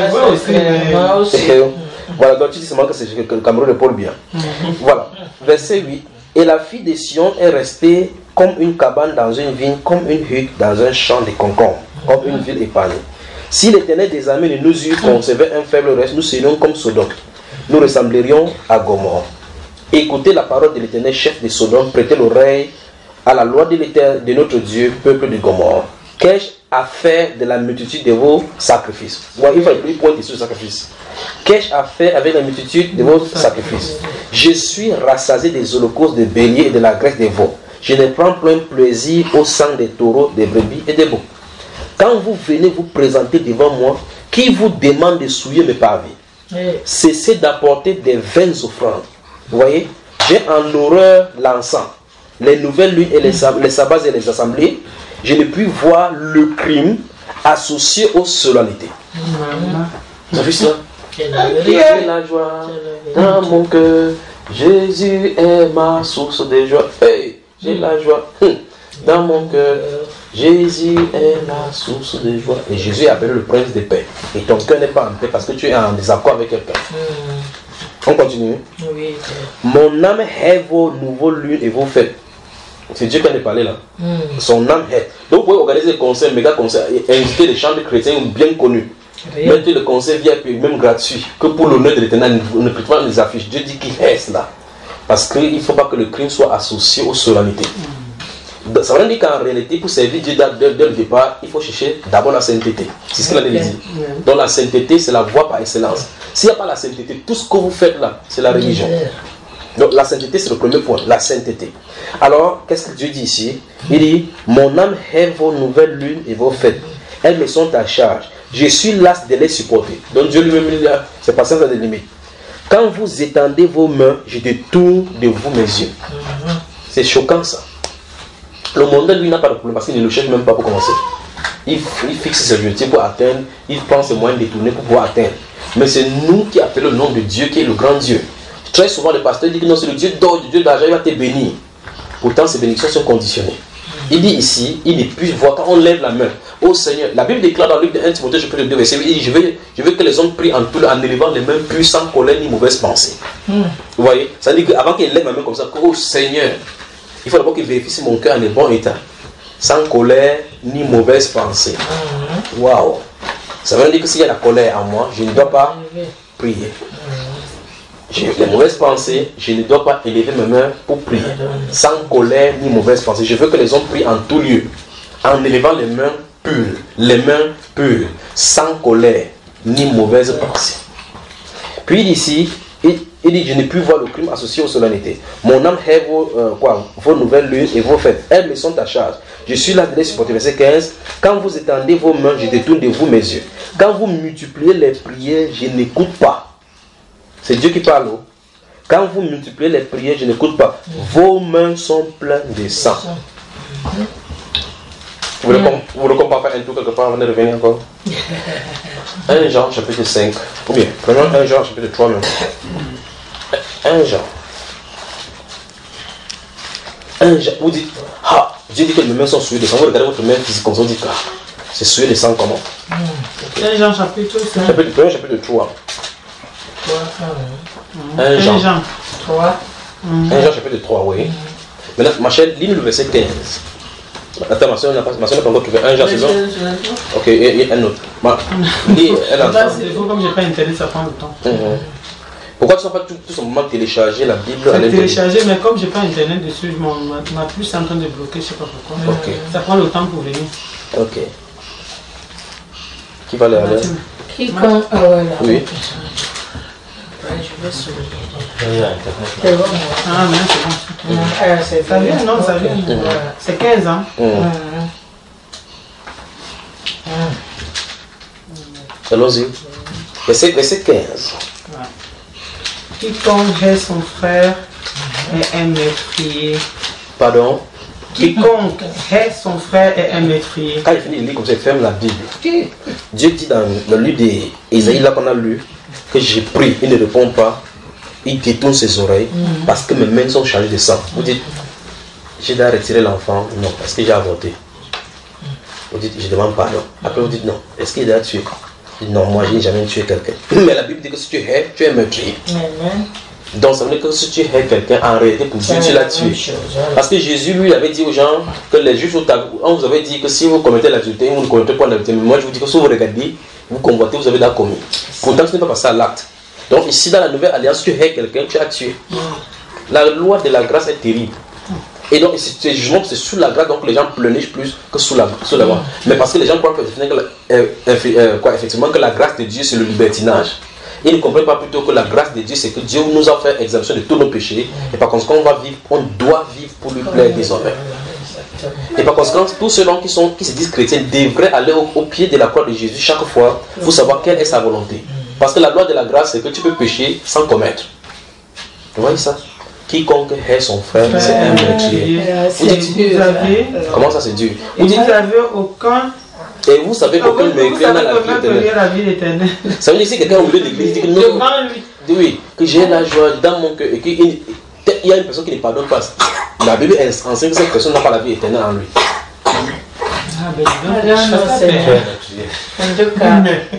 S1: Moi aussi. Voilà, donc tu dis seulement que, c'est, que le Cameroun épaule bien. Voilà. Verset huit. Et la fille de Sion est restée comme une cabane dans une vigne, comme une hutte dans un champ de concombres, comme une ville épargnée. Si l'Éternel des armées ne nous eût conservé un faible reste, nous serions comme Sodome. Nous ressemblerions à Gomorrhe. Écoutez la parole de l'Éternel, chef de Sodome, prêtez l'oreille à la loi de l'Éternel, de notre Dieu, peuple de Gomorrhe. Qu'ai-je à faire de la multitude de vos sacrifices? Ouais, il va y pointer sur le sacrifice. Qu'ai-je à faire avec la multitude de vos sacrifices? Je suis rassasié des holocaustes de béliers et de la graisse des veaux. Je ne prends plein plaisir au sang des taureaux, des brebis et des boucs. Quand vous venez vous présenter devant moi, qui vous demande de souiller mes pavés? Cessez d'apporter des vaines offrandes. Vous voyez, j'ai en horreur l'encens, les nouvelles lunes et les, sab- les sabbats et les assemblées. Je ne puis voir le crime associé aux solennités. Vous avez vu ça? J'ai la joie dans mon cœur. Jésus est ma source de joie. Hey, j'ai la joie dans mon cœur. Jésus est la source de joie. Et Jésus est appelé le prince de paix. Et ton cœur n'est pas en paix parce que tu es en désaccord avec quelqu'un. Mm. On continue. Oui. Mon âme hait vos nouveaux lunes et vos fêtes. C'est Dieu qui en est parlé là. Mm. Son âme hait. Donc vous pouvez organiser des concerts, méga concerts, et inviter des chants de chrétiens bien connus. Oui. Mettre le concert V I P, même gratuit, que pour l'honneur de l'Éternel, ne peut pas les affiches. Dieu dit qu'il hait cela. Parce qu'il ne faut pas que le crime soit associé aux solennités. Mm. Ça veut dire qu'en réalité, pour servir Dieu dès, dès le départ, il faut chercher d'abord la sainteté. C'est ce qu'il a dit. Donc la sainteté, c'est la voie par excellence. S'il n'y a pas la sainteté, tout ce que vous faites là, c'est la religion. Donc la sainteté, c'est le premier point, la sainteté. Alors, qu'est-ce que Dieu dit ici? Il dit, mon âme hait vos nouvelles lunes et vos fêtes. Elles me sont à charge. Je suis las de les supporter. Donc Dieu lui-même, c'est pas ça des limites. Quand vous étendez vos mains, je détourne de vous mes yeux. C'est choquant ça. Le monde, lui, n'a pas de problème parce qu'il ne le cherche même pas pour commencer. Il, il fixe ses objectifs pour atteindre, il prend ses moyens détournés pour pouvoir atteindre. Mais c'est nous qui appelons le nom de Dieu, qui est le grand Dieu. Très souvent, le pasteur dit que non, c'est le Dieu d'or, le Dieu d'argent, il va te bénir. Pourtant, ces bénédictions sont conditionnées. Il dit ici, il ne peut voir quand on lève la main. Oh Seigneur, la Bible déclare dans le livre de premier Timothée, chapitre deux, verset huit, il dit, je veux, je veux que les hommes prient en tout, en élevant les mains pures, sans colère ni mauvaise pensée. Mm. Vous voyez, ça veut dire qu'avant qu'il lève la main comme ça, oh Seigneur, il faut d'abord qu'il vérifie si mon cœur est en bon état, sans colère ni mauvaise pensée. Waouh! Wow. Ça veut dire que s'il y a la colère en moi, je ne dois pas prier. J'ai les mauvaises pensées, je ne dois pas élever mes mains pour prier. Sans colère ni mauvaise pensée. Je veux que les hommes prient en tout lieu, en élevant les mains pures, les mains pures, sans colère ni mauvaise pensée. Puis ici, il, il dit, je n'ai plus voir le crime associé aux solennités. Mon âme hait vos, euh, quoi, vos nouvelles lunes et vos fêtes. Elles me sont à charge. Je suis là de les supporter. Verset quinze. Quand vous étendez vos mains, je détourne de vous mes yeux. Quand vous multipliez les prières, je n'écoute pas. C'est Dieu qui parle. Quand vous multipliez les prières, je n'écoute pas. Vos mains sont pleines de sang. Vous voulez qu'on va faire un tour quelque part avant de revenir encore? un Jean chapitre cinq. Ou bien, prenons un Jean chapitre trois même. un Jean. un Jean. Vous dites, ah, Dieu dit que mes mains sont souillées de sang. Vous regardez votre main physique comme ça, vous dites, ah, c'est souillé de sang comment?
S2: un Jean chapitre cinq.
S1: Chapitre un, chapitre trois. un Jean.
S2: trois.
S1: un Jean chapitre trois, oui. Maintenant, ma chère, lis le verset quinze. Attends, ma soeur n'a pas, ma soeur n'a pas encore trouvé un Jean, c'est bon? Ok, et, et un autre. Ma, lis un autre.
S2: Comme je n'ai pas internet, ça prend le temps.
S1: Mm-hmm. Pourquoi tu n'as pas tout, tout simplement téléchargé la Bible à
S2: l'intérieur? Téléchargé, mais comme je n'ai pas internet dessus, ma puce est en train de bloquer, je ne sais pas pourquoi.
S1: Okay.
S2: Ça prend le temps pour venir.
S1: Ok. Qui va aller à l'air?
S3: Quiconque. Ah voilà.
S1: Oui.
S3: Ouais, je vais souligner.
S2: C'est bon. Ah, mais c'est bon.
S3: Ah, c'est
S2: ça vient, non, ça vient. Mmh. C'est quinze ans. Mmh.
S1: Mmh. Allons-y. Verset, verset quinze.
S2: Ouais. Quiconque hait son frère est un meurtrier.
S1: Pardon?
S2: Quiconque hait son frère est un meurtrier.
S1: Quand il finit de lire comme ça, il ferme la Bible. Dieu dit dans le livre d'Ésaïe, là qu'on a lu, que j'ai pris, il ne répond pas, il détourne ses oreilles mm. parce que mes mains sont chargées de sang. Vous dites, j'ai dois retirer l'enfant? Non, parce que j'ai avorté. Vous dites, je demande pardon. Après vous dites, non, est-ce qu'il a tué? Non, moi je n'ai jamais tué quelqu'un. Mais la Bible dit que si tu hais, tu es meurtrier. Donc ça veut dire que si tu hais quelqu'un, en réalité pour Dieu, tu l'as tué. Parce que Jésus lui avait dit aux gens que les juifs, on vous avait dit que si vous commettez l'adultère, vous ne commettez pas l'adultère. Mais moi je vous dis que si vous regardez, vous convoitez, vous avez déjà commis. Pourtant ce n'est pas passé à l'acte. Donc ici dans la nouvelle alliance, tu hais quelqu'un, tu as tué. La loi de la grâce est terrible. Et donc c'est justement c'est sous la grâce, donc les gens pleurnichent plus que sous la, sous la loi. Mais parce que les gens croient que, euh, euh, quoi, effectivement que la grâce de Dieu c'est le libertinage. Ils ne comprennent pas plutôt que la grâce de Dieu c'est que Dieu nous a fait exemption de tous nos péchés. Et par conséquent on va vivre, on doit vivre pour lui plaire désormais. Et par conséquent, tous ceux qui, sont, qui se disent chrétiens devraient aller au, au pied de la croix de Jésus chaque fois pour savoir quelle est sa volonté. Parce que la loi de la grâce, c'est que tu peux pécher sans commettre. Vous voyez ça? Quiconque hait son frère, c'est un meurtrier. Vous dites, comment ça c'est dur?
S2: Vous dites, vous n'avez aucun...
S1: Et vous savez qu'aucun meurtrier n'a la vie éternelle. Ça veut dire que si quelqu'un au milieu de l'église dit que non, oui, que j'ai la joie dans mon cœur et qu'il y a une personne qui ne pardonne pas. La Bible enseigne que cette personne n'a pas la vie éternelle en lui.
S3: Ah ben non, c'est en tout cas,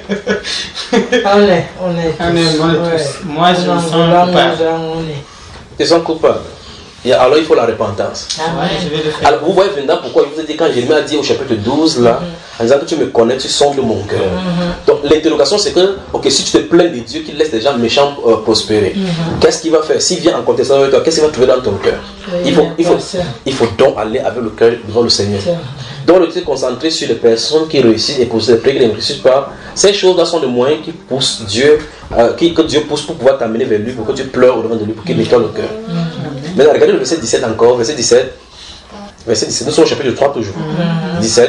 S3: on est, on est tous.
S2: On est, on est tous. Moi, je me sens coupable.
S1: Tu sens coupable. Et alors il faut la repentance.
S3: Ah ouais.
S2: Je vais le faire.
S1: Alors vous voyez maintenant pourquoi il vous a dit quand Jérémie a dit au chapitre douze là, mm-hmm. en disant que tu me connais, tu sondes mon cœur. Mm-hmm. Donc l'interrogation c'est que, ok, si tu te plains de Dieu qu'il laisse les gens méchants euh, prospérer, mm-hmm. qu'est-ce qu'il va faire? S'il vient en contestation avec toi, qu'est-ce qu'il va trouver dans ton cœur?
S3: Oui,
S1: il, faut, il, faut, il faut donc aller avec le cœur devant le Seigneur. Tiens. Donc le Dieu concentré sur les personnes qui réussissent et poser les prières qui ne réussissent pas. Ces choses-là sont des moyens qui poussent Dieu, euh, qui, que Dieu pousse pour pouvoir t'amener vers lui, pour que tu pleures au devant de lui, pour qu'il nettoie le cœur. Mm-hmm. Maintenant regardez le verset dix-sept encore, verset dix-sept. Verset dix-sept, nous sommes au chapitre trois toujours. Mm-hmm. dix-sept.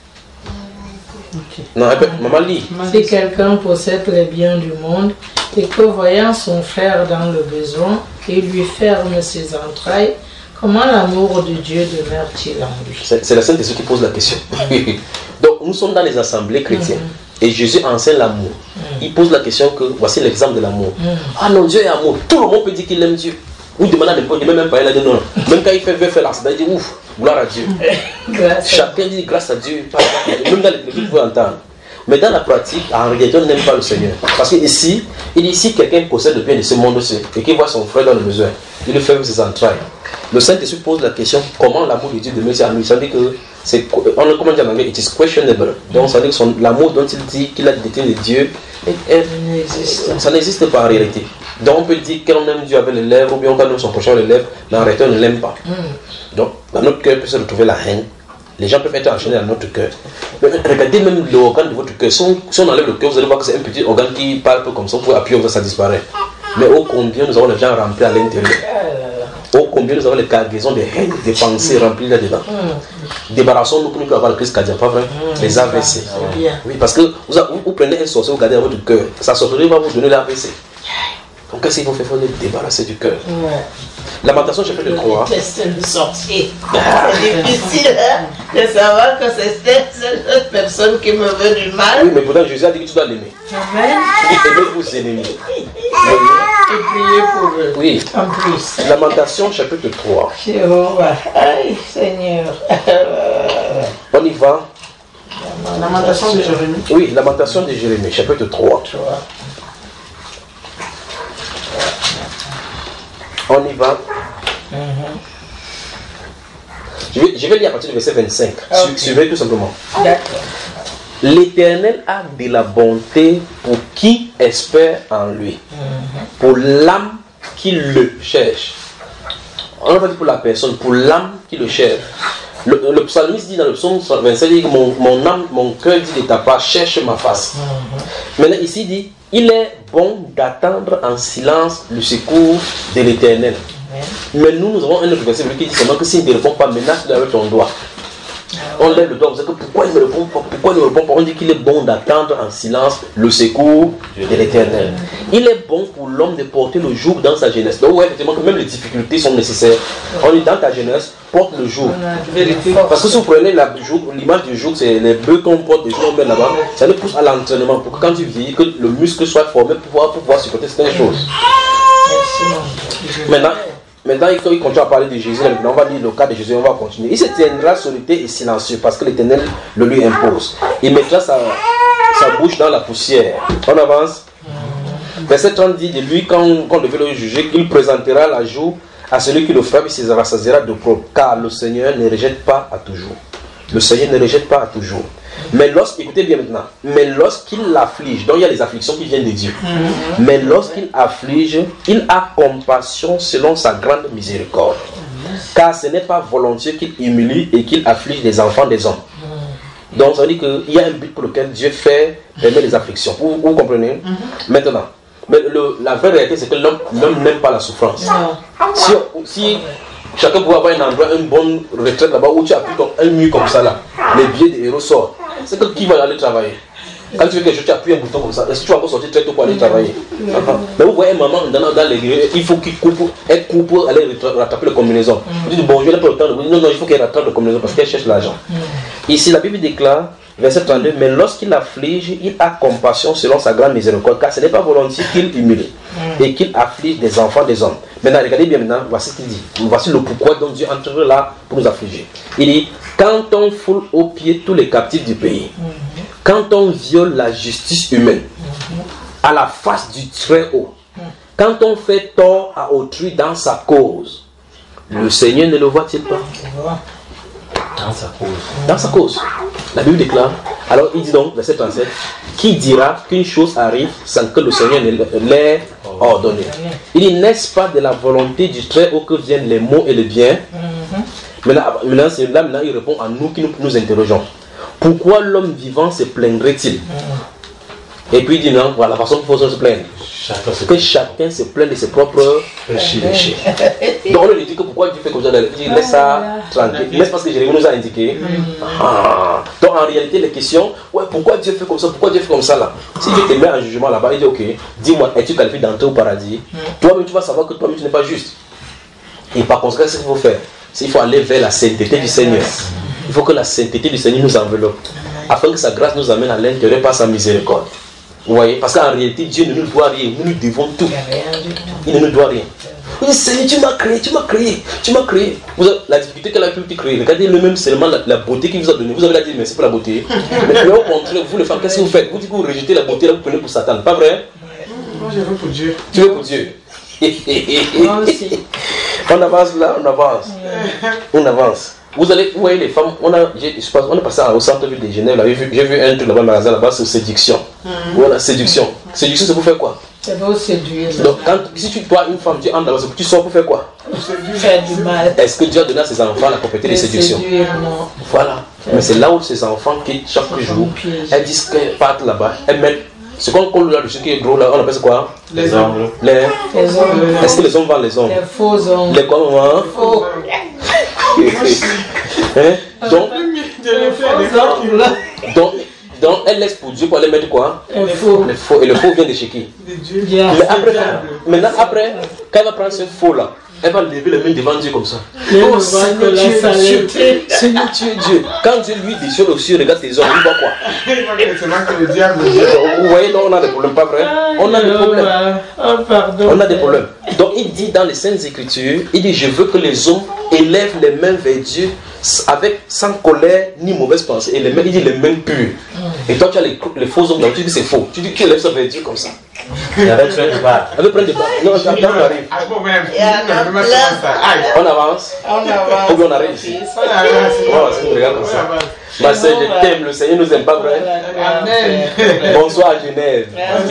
S1: Okay. Non, répète, maman lit.
S3: Si quelqu'un possède les biens du monde et que voyant son frère dans le besoin, il lui ferme ses entrailles, comment l'amour de Dieu demeure-t-il en lui?
S1: C'est la Sainte-Esprit qui pose la question. Donc nous sommes dans les assemblées chrétiennes. Mm-hmm. Et Jésus enseigne l'amour. Mm-hmm. Il pose la question que, voici l'exemple de l'amour. Mm-hmm. Ah non, Dieu est amour. Tout le monde peut dire qu'il aime Dieu. Ou demande à des potes, même pas, il a dit non. Même quand il fait, veut faire l'accident, il dit ouf, gloire à Dieu. Chacun dit grâce à Dieu. Même dans l'église, vous pouvez entendre. Mais dans la pratique, en réalité, on n'aime pas le Seigneur. Parce qu'ici, il dit si quelqu'un possède le bien de ce monde-ci et qu'il voit son frère dans le besoin, il lui ferme ses entrailles. Le Saint-Esprit pose la question comment l'amour de Dieu demeure en lui. Ça veut dire que c'est, on le comment dire en anglais, it is questionable. Donc ça veut dire que l'amour dont il dit qu'il a détenu de Dieu, est, est, ça n'existe pas en réalité. Donc on peut dire qu'on aime Dieu avec les lèvres, ou bien on aime son prochain avec les lèvres, mais en réalité on ne l'aime pas. Mm. Donc dans notre cœur peut se retrouver la haine. Les gens peuvent être enchaînés dans notre cœur. Mais regardez même l'organe de votre cœur. Si on, si on enlève le cœur, vous allez voir que c'est un petit organe qui parle un peu comme ça, vous pouvez appuyer, ça disparaît. Mais ô combien nous avons les gens remplis à l'intérieur. Ô combien nous avons les cargaisons de haine, des pensées remplies là-dedans. Mm. Débarrassons-nous pour nous avoir la crise cardiaque, pas vrai? Mm. Les A V C. Oui, parce que vous, vous, vous prenez un sorcier, vous gardez dans votre cœur. Sa sorcellerie va vous donner l'A V C. Donc qu'est-ce qu'il faut faire? Il faut les débarrasser du cœur. Ouais. Lamentation chapitre trois.
S3: C'est le sorcier. C'est difficile hein, de savoir que c'est cette personne qui me veut du mal.
S1: Oui, mais pourtant Jésus a dit que tu dois l'aimer.
S3: Amen.
S1: Aimez vos ennemis.
S3: Et priez pour eux.
S1: Oui.
S3: En plus.
S1: Lamentation chapitre trois.
S3: Jéhovah. Aïe, Seigneur.
S1: On y va.
S2: Lamentation de Jérémie.
S1: Oui, Lamentation de Jérémie, chapitre trois. On y va. Mm-hmm. Je vais, je vais lire à partir du verset vingt-cinq.
S3: Okay.
S1: Suivez tout simplement.
S3: D'accord.
S1: L'Éternel a de la bonté pour qui espère en lui, mm-hmm. pour l'âme qui le cherche. On n'a pas dit pour la personne, pour l'âme qui le cherche. Le, le psalmiste dit dans le psaume vingt-sept, il dit, mon, mon âme, mon cœur dit de ta part, cherche ma face. Mm-hmm. Maintenant ici il dit, il est bon d'attendre en silence le secours de l'Éternel. Mm-hmm. Mais nous, nous avons un autre verset qui dit seulement que s'il ne te répond pas, menace-le avec ton doigt. On lève le doigt, vous savez que pourquoi il ne répond pas, pourquoi il ne répond pas, on dit qu'il est bon d'attendre en silence le secours de l'Éternel. Il est bon pour l'homme de porter le jour dans sa jeunesse. Donc, ouais, effectivement, que même les difficultés sont nécessaires. On dit dans ta jeunesse, porte le jour. Parce que si vous prenez l'image du jour, c'est les bœufs qu'on porte, les jours on met là-bas, ça nous pousse à l'entraînement pour que quand tu vis, que le muscle soit formé pour pouvoir, pour pouvoir supporter certaines choses. Maintenant, Maintenant, il continue à parler de Jésus. On va dire le cas de Jésus, on va continuer. Il se tiendra solitaire et silencieux parce que l'Éternel le lui impose. Il mettra sa, sa bouche dans la poussière. On avance. Verset trente dit de lui, quand, quand on devait le juger, il présentera la joue à celui qui le frappe, il se rassasiera de propre. Car le Seigneur ne rejette pas à toujours. Le Seigneur ne rejette pas à toujours. Mais lorsqu'il, écoutez bien maintenant, mais lorsqu'il l'afflige, donc il y a les afflictions qui viennent de Dieu. Mm-hmm. Mais lorsqu'il afflige, il a compassion selon sa grande miséricorde. Mm-hmm. Car ce n'est pas volontiers qu'il humilie et qu'il afflige les enfants des hommes. Mm-hmm. Donc ça veut dire qu'il y a un but pour lequel Dieu fait permet les afflictions. Vous, vous comprenez? Mm-hmm. Maintenant, mais le, la vraie réalité c'est que l'homme, l'homme n'aime pas la souffrance. Mm-hmm. Si, si chacun pouvait avoir un endroit, une bonne retraite là-bas où tu appuies ton, un mur comme ça là, les billets des héros sortent. C'est que qui va aller travailler? Quand tu veux quelque chose, tu appuies un bouton comme ça. Est-ce que tu vas encore sortir très tôt pour aller travailler? Mm-hmm. Uh-huh. Mais vous voyez maman dans, dans les il faut qu'il coupe, elle coupe pour aller rattraper le combinaison. Mm-hmm. Vous dites bon, je n'ai pas le temps de vous dire non, non, il faut qu'elle rattrape le combinaison parce qu'elle cherche l'argent. Mm-hmm. Ici, la Bible déclare, verset trente-deux, mais lorsqu'il afflige, il a compassion selon sa grande miséricorde, car ce n'est pas volontiers qu'il humilie mm-hmm. et qu'il afflige des enfants des hommes. Maintenant, regardez bien maintenant, voici ce qu'il dit. Voici le pourquoi dont Dieu entre là pour nous affliger. Il dit, quand on foule aux pieds tous les captifs du pays, mm-hmm. quand on viole la justice humaine, mm-hmm. à la face du Très-Haut, mm-hmm. quand on fait tort à autrui dans sa cause, le Seigneur ne le voit-il pas? Dans sa cause. Dans sa cause. La Bible déclare, alors il dit donc, verset trente-sept, qui dira qu'une chose arrive sans que le Seigneur ne l'ait ordonné? Il dit, n'est-ce pas de la volonté du Très-Haut que viennent les maux et les biens? Mm-hmm. Maintenant, maintenant, c'est là, maintenant, il répond à nous qui nous, nous interrogeons. Pourquoi l'homme vivant se plaindrait-il? Mm-hmm. Et puis il dit non, voilà la façon qu'il faut se plaindre. Chacun se que chacun se plaint de ses propres péchés. Donc on lui dit que pourquoi Dieu fait comme ça? Il dit laisse ça tranquille. N'est-ce pas ce que Jérémie nous a indiqué? Mm-hmm. Ah. Donc en réalité les questions, ouais, pourquoi Dieu fait comme ça? Pourquoi Dieu fait comme ça là? Si Dieu te met en jugement là-bas, il dit ok, dis-moi, es-tu qualifié d'entrer au paradis? Mm-hmm. Toi-même tu vas savoir que toi-même tu n'es pas juste. Et par conséquent, ce qu'il faut faire, c'est qu'il faut aller vers la sainteté du Seigneur. Il faut que la sainteté du Seigneur nous enveloppe, afin que sa grâce nous amène à l'intérieur par sa miséricorde. Vous voyez, parce qu'en réalité, Dieu ne nous doit rien, nous nous devons tout. Il ne nous doit rien. Vous dites, Seigneur, tu m'as créé, tu m'as créé, tu m'as créé. Vous avez, la difficulté qu'elle a pu créer, regardez le même seulement la, la beauté qu'il vous a donnée. Vous avez la dit, merci pour la beauté. Mais au contraire, vous les femmes, qu'est-ce que vous faites? Vous dites que vous rejetez la beauté, là, vous prenez pour Satan. Pas vrai?
S5: Moi, je veux pour Dieu.
S1: Tu veux pour Dieu?
S3: Moi aussi.
S1: On avance là, on avance. On avance. Vous allez, vous voyez les femmes, on, a, je pense, on est passé au centre-ville de Genève, j'ai vu, vu un truc là-bas, un magasin là-bas, c'est séduction. Mm. Voilà, séduction. Mm. Séduction, c'est pour faire quoi?
S3: C'est pour séduire.
S1: Donc, quand, si tu vois une femme, tu entres là-bas, tu sors pour faire quoi?
S3: Faire du mal.
S1: Est-ce que Dieu a donné à ses enfants la compétence de séduction?
S3: Séduire, non.
S1: Voilà. Mais c'est là où ces enfants qui, chaque jour, elles disent qu'elles partent là-bas, elles mettent. Ce qu'on colle là, ce qui est gros là, on appelle ça quoi?
S5: Les ongles.
S1: Les,
S3: les ongles.
S1: Est-ce que les hommes vendent les ongles?
S3: Les faux ongles.
S1: Les quoi, maman?
S3: Faux.
S1: Hein? Donc, donc, donc, elle laisse pour Dieu pour aller mettre quoi?
S3: Les faux.
S1: Les faux. Et le faux vient de chez qui?
S3: Yeah.
S1: Mais après, maintenant, après, quand elle va prendre ce faux là, elle va lever les mains devant Dieu comme ça.
S3: Oh Seigneur, tu es Dieu.
S1: Seigneur, tu es Dieu. Quand Dieu lui dit sur le ciel, regarde tes ongles, il voit quoi? Vous voyez, donc on a des problèmes, pas vrai? On a des problèmes.
S3: Oh, pardon.
S1: On a des problèmes. Donc il dit dans les Saintes Écritures, il dit, je veux que les hommes élèvent les mains vers Dieu avec sans colère ni mauvaise pensée. Et les mains, il dit les mains pures. Et toi tu as les, les faux hommes, donc tu dis c'est faux. Tu dis qu'il élève ça vers Dieu comme ça.
S4: Il avait pris des barres.
S1: Elle veut prendre des barres. Non, quand on arrive. On avance.
S3: On avance.
S1: Ou bien on arrive ici. Oh, c'est une regarde comme ça. Ma soeur, je t'aime, le Seigneur nous aime pas vrai.
S3: Amen.
S1: Bonsoir à Genève.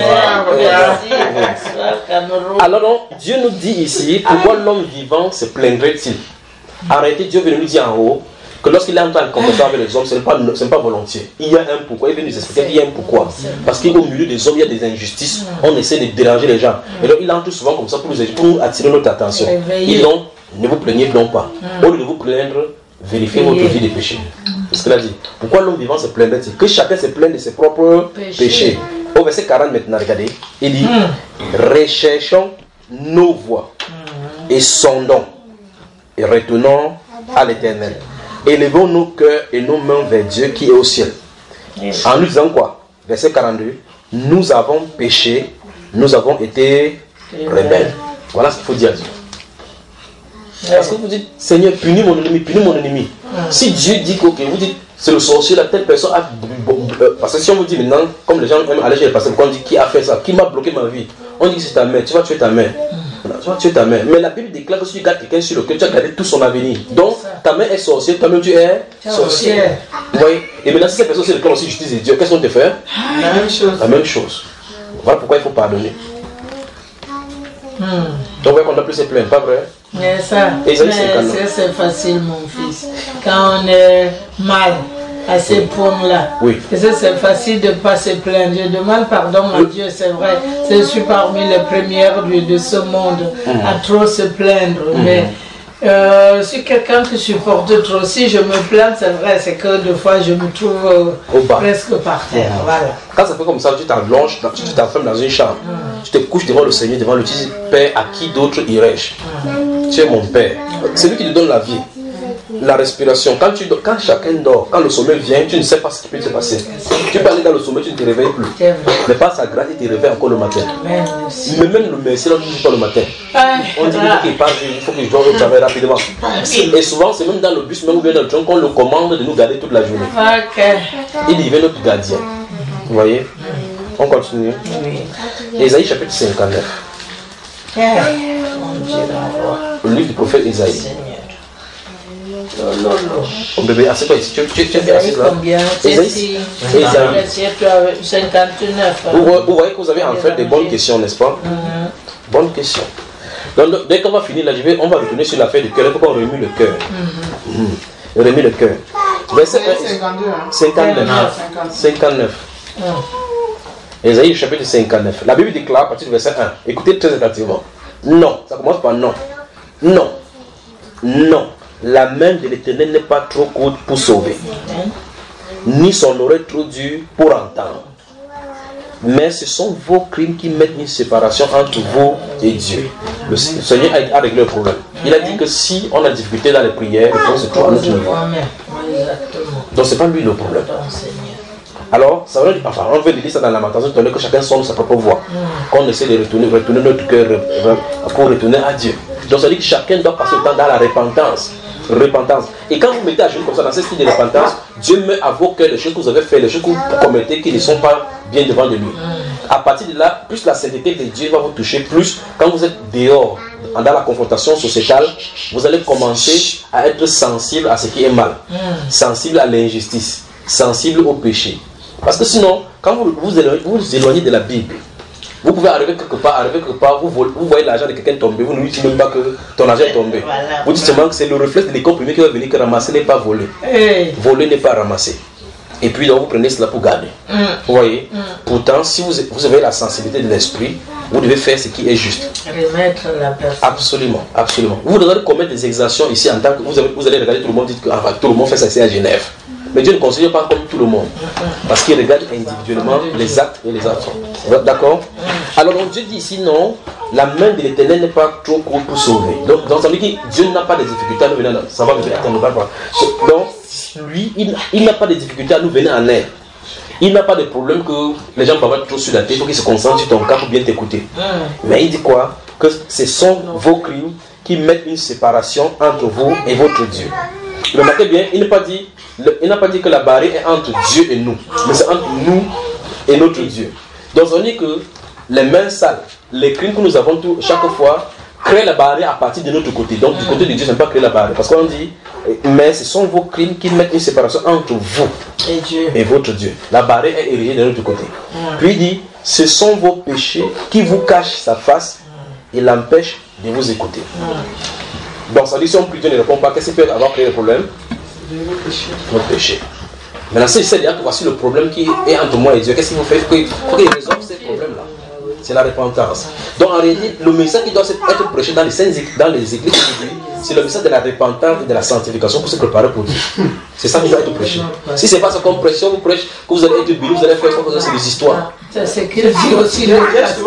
S1: Alors donc, Dieu nous dit ici, pourquoi l'homme vivant se plaindrait-il? Arrêtez, Dieu veut nous dire en haut que lorsqu'il est en train de conversation avec les hommes, ce n'est pas, ce n'est pas volontiers. Il y a un pourquoi. Il veut nous expliquer qu'il y a un pourquoi. Parce qu'au milieu des hommes, il y a des injustices. On essaie de déranger les gens. Et donc, il entre souvent comme ça pour nous, pour nous attirer notre attention. Il donc, ne vous plaignez donc pas. Au lieu de vous plaindre, vérifiez votre vie de péché. C'est ce qu'il a dit. Pourquoi l'homme vivant se plaindrait-il? Que chacun se plaigne de ses propres péchés. péchés. Au verset quarante maintenant, regardez. Il dit, mm. recherchons nos voies mm. et sondons et retenons à l'Éternel. Élevons nos cœurs et nos mains vers Dieu qui est au ciel. Yes. En nous disant quoi? Verset quarante-deux. Nous avons péché, nous avons été rebelles. Voilà ce qu'il faut dire à Dieu. Parce que vous dites, Seigneur, punis mon ennemi, punis mon ennemi. Mm. Si Dieu dit que, okay, vous dites, c'est le sorcier, la telle personne a... Parce que si on vous dit maintenant, comme les gens aiment aller chez les pasteurs, quand on dit qui a fait ça, qui m'a bloqué ma vie, on dit que c'est ta mère, tu vas tuer ta mère. Mm. Tu vas tuer ta mère. Mais la Bible déclare que si tu gardes quelqu'un sur le cœur, tu as gardé tout son avenir. Donc, ta mère est sorcière, toi-même tu es sorcier. Vous voyez? Et maintenant, si cette personne se déclare aussi justice de Dieu, qu'est-ce qu'on te fait?
S3: La même chose.
S1: La même chose. Voilà pourquoi il faut pardonner. Mm. Donc, on n'a plus se plaindre, pas vrai?
S3: Mais ça, mais c'est facile, mon fils. Quand on est mal à ces points-là,
S1: oui.
S3: c'est facile de ne pas se plaindre. Je demande pardon à Dieu, c'est vrai. Je suis parmi les premières de ce monde mm. à trop se plaindre. Mm. Mais euh, si quelqu'un qui supporte trop, si je me plains, c'est vrai, c'est que des fois je me trouve euh, presque par terre. Mm. Voilà.
S1: Quand ça fait comme ça, tu t'allonges, tu t'enfermes dans une chambre, mm. tu te couches devant le Seigneur, devant le petit Père, à qui d'autre irais-je? Mm. Tu es mon Père. C'est lui qui te donne la vie, la respiration. Quand, tu, quand chacun dort, quand le sommeil vient, tu ne sais pas ce qui peut se passer. Tu peux aller dans le sommeil, tu ne te réveilles plus. Mais par sa grâce, il te réveille encore le matin. Mais même le merci, là, tu ne dis pas le matin. On dit qu'il part, il faut que je dois au travail rapidement. Et souvent, c'est même dans le bus, même ou bien dans le train, qu'on le commande de nous garder toute la journée. Il y vient notre gardien. Vous voyez? On continue. Ésaïe chapitre cinquante-neuf. Le livre du prophète Ésaïe. Oh bébé, assieds-toi ici. Tu, tu, tu es assis là. Ésaïe
S3: cinquante-neuf.
S1: Vous, vous voyez que vous avez en fait des bonnes questions, n'est-ce pas? Mm-hmm. Bonnes questions. Donc, dès qu'on va finir là, je vais, on va retourner sur l'affaire du cœur. Il faut qu'on remue le cœur. Mm-hmm. Mm-hmm. Remue le cœur. Verset cinquante-neuf. cinquante-neuf. Ésaïe chapitre cinquante-neuf. La Bible déclare à partir du verset un. Écoutez très attentivement. Non, ça commence par non. Non. Non. La main de l'Éternel n'est pas trop courte pour sauver, ni son oreille trop dure pour entendre. Mais ce sont vos crimes qui mettent une séparation entre vous et Dieu. Le Seigneur a réglé le problème. Il a dit que si on a difficulté dans les prières, on se trouve à notre niveau. Donc ce n'est pas lui le problème. Alors, ça veut dire, enfin, on veut dire ça dans la lamentation, que chacun sonne sa propre voix. Qu'on essaie de retourner, retourner notre cœur pour retourner à Dieu. Donc ça veut dire que chacun doit passer le temps dans la repentance. Repentance. Et quand vous mettez à genoux comme ça dans ce style de repentance, Dieu met à vos cœurs les choses que vous avez faites, les choses que vous commettez qui ne sont pas bien devant de lui. À partir de là, plus la sainteté de Dieu va vous toucher, plus quand vous êtes dehors, dans la confrontation sociétale, vous allez commencer à être sensible à ce qui est mal, sensible à l'injustice, sensible au péché. Parce que sinon, quand vous vous éloignez, vous vous éloignez de la Bible, vous pouvez arriver quelque part, arriver quelque part, vous, vous voyez l'argent de quelqu'un tomber, vous ne lui dites même pas que ton argent est tombé. Voilà, vous dites seulement que c'est le reflet de l'école premier qui va venir que ramasser n'est pas volé. Hey. Voler n'est pas ramasser. Et puis donc vous prenez cela pour garder. Mm. Vous voyez? Mm. Pourtant, si vous, vous avez la sensibilité de l'esprit, vous devez faire ce qui est juste.
S3: Remettre la personne.
S1: Absolument, absolument. Vous devez commettre des exactions ici en tant que vous, avez, vous allez regarder tout le monde, dites que enfin, tout le monde fait ça ici à Genève. Mais Dieu ne considère pas comme tout le monde. Parce qu'il regarde individuellement les actes et les actions. D'accord? Alors donc Dieu dit ici non, la main de l'Éternel n'est pas trop courte pour sauver. Donc, donc ça veut dire que Dieu n'a pas de difficultés à nous venir. Ça va venir. Attends, ne va pas. Donc lui, il, il n'a pas de difficultés à nous venir en aide. Il n'a pas de problème que les gens peuvent être trop sur la tête, il faut qu'ils se concentrent sur ton cas pour bien t'écouter. Mais il dit quoi? Que ce sont vos crimes qui mettent une séparation entre vous et votre Dieu. Remarquez bien, il n'a pas dit, il n'a pas dit que la barrière est entre Dieu et nous, mais c'est entre nous et notre Dieu. Donc on dit que les mains sales, les crimes que nous avons tout, chaque fois, créent la barrière à partir de notre côté. Donc, du côté de Dieu, je n'aime pas créer la barrière. Parce qu'on dit, mais ce sont vos crimes qui mettent une séparation entre vous
S3: et, Dieu.
S1: et votre Dieu. La barrière est érigée de notre côté. Mm. Puis il dit, ce sont vos péchés qui vous cachent sa face et l'empêchent de vous écouter. Mm. Donc, ça dit, si on prie, Dieu ne répond pas, qu'est-ce qui peut avoir créé le problème? Notre péché. Maintenant, si je sais déjà que voici le problème qui est entre moi et Dieu, qu'est-ce qu'il faut faire? Il faut qu'il résolve ces problèmes-là. C'est la repentance. Donc en réalité, le message qui doit être prêché dans les, dans les églises aujourd'hui, c'est le message de la repentance et de la sanctification pour se préparer pour Dieu. C'est ça qui doit être prêché. Si c'est pas ça qu'on prêche, si on vous prêche que vous allez être béni, vous allez faire ça, c'est des histoires.
S3: C'est ce qu'il dit aussi.
S5: Dieu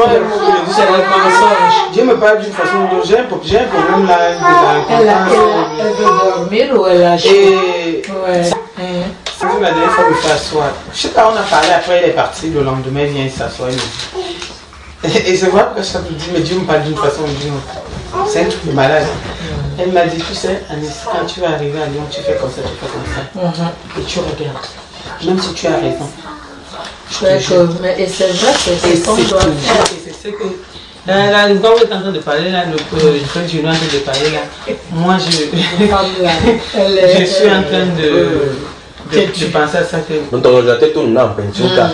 S5: me parle d'une façon dont j'ai un problème là.
S3: Elle, a, elle, a, elle veut dormir ou elle a chaud?
S5: Et ça, la dernière fois, il me fait asseoir. Je sais pas, on a parlé après, elle est partie, le lendemain, elle vient s'asseoir. Et c'est vrai que je me dis, mais Dieu me parle d'une façon ou d'une autre. C'est un truc de malade. Elle m'a dit, tu sais, Anis, quand tu vas arriver à Lyon, tu fais comme ça, tu fais comme ça. Mm-hmm. Et tu regardes. Même si tu as raison.
S3: Que, mais, et c'est vrai que c'est ce qu'on doit faire.
S5: C'est ce que... Là, là, quand vous êtes en train de parler, là, le frère Julien est en train de parler, là, moi, je, je suis en train de, de, de penser à ça. Que...
S1: Donc, on a peut-être une lampe, une carte.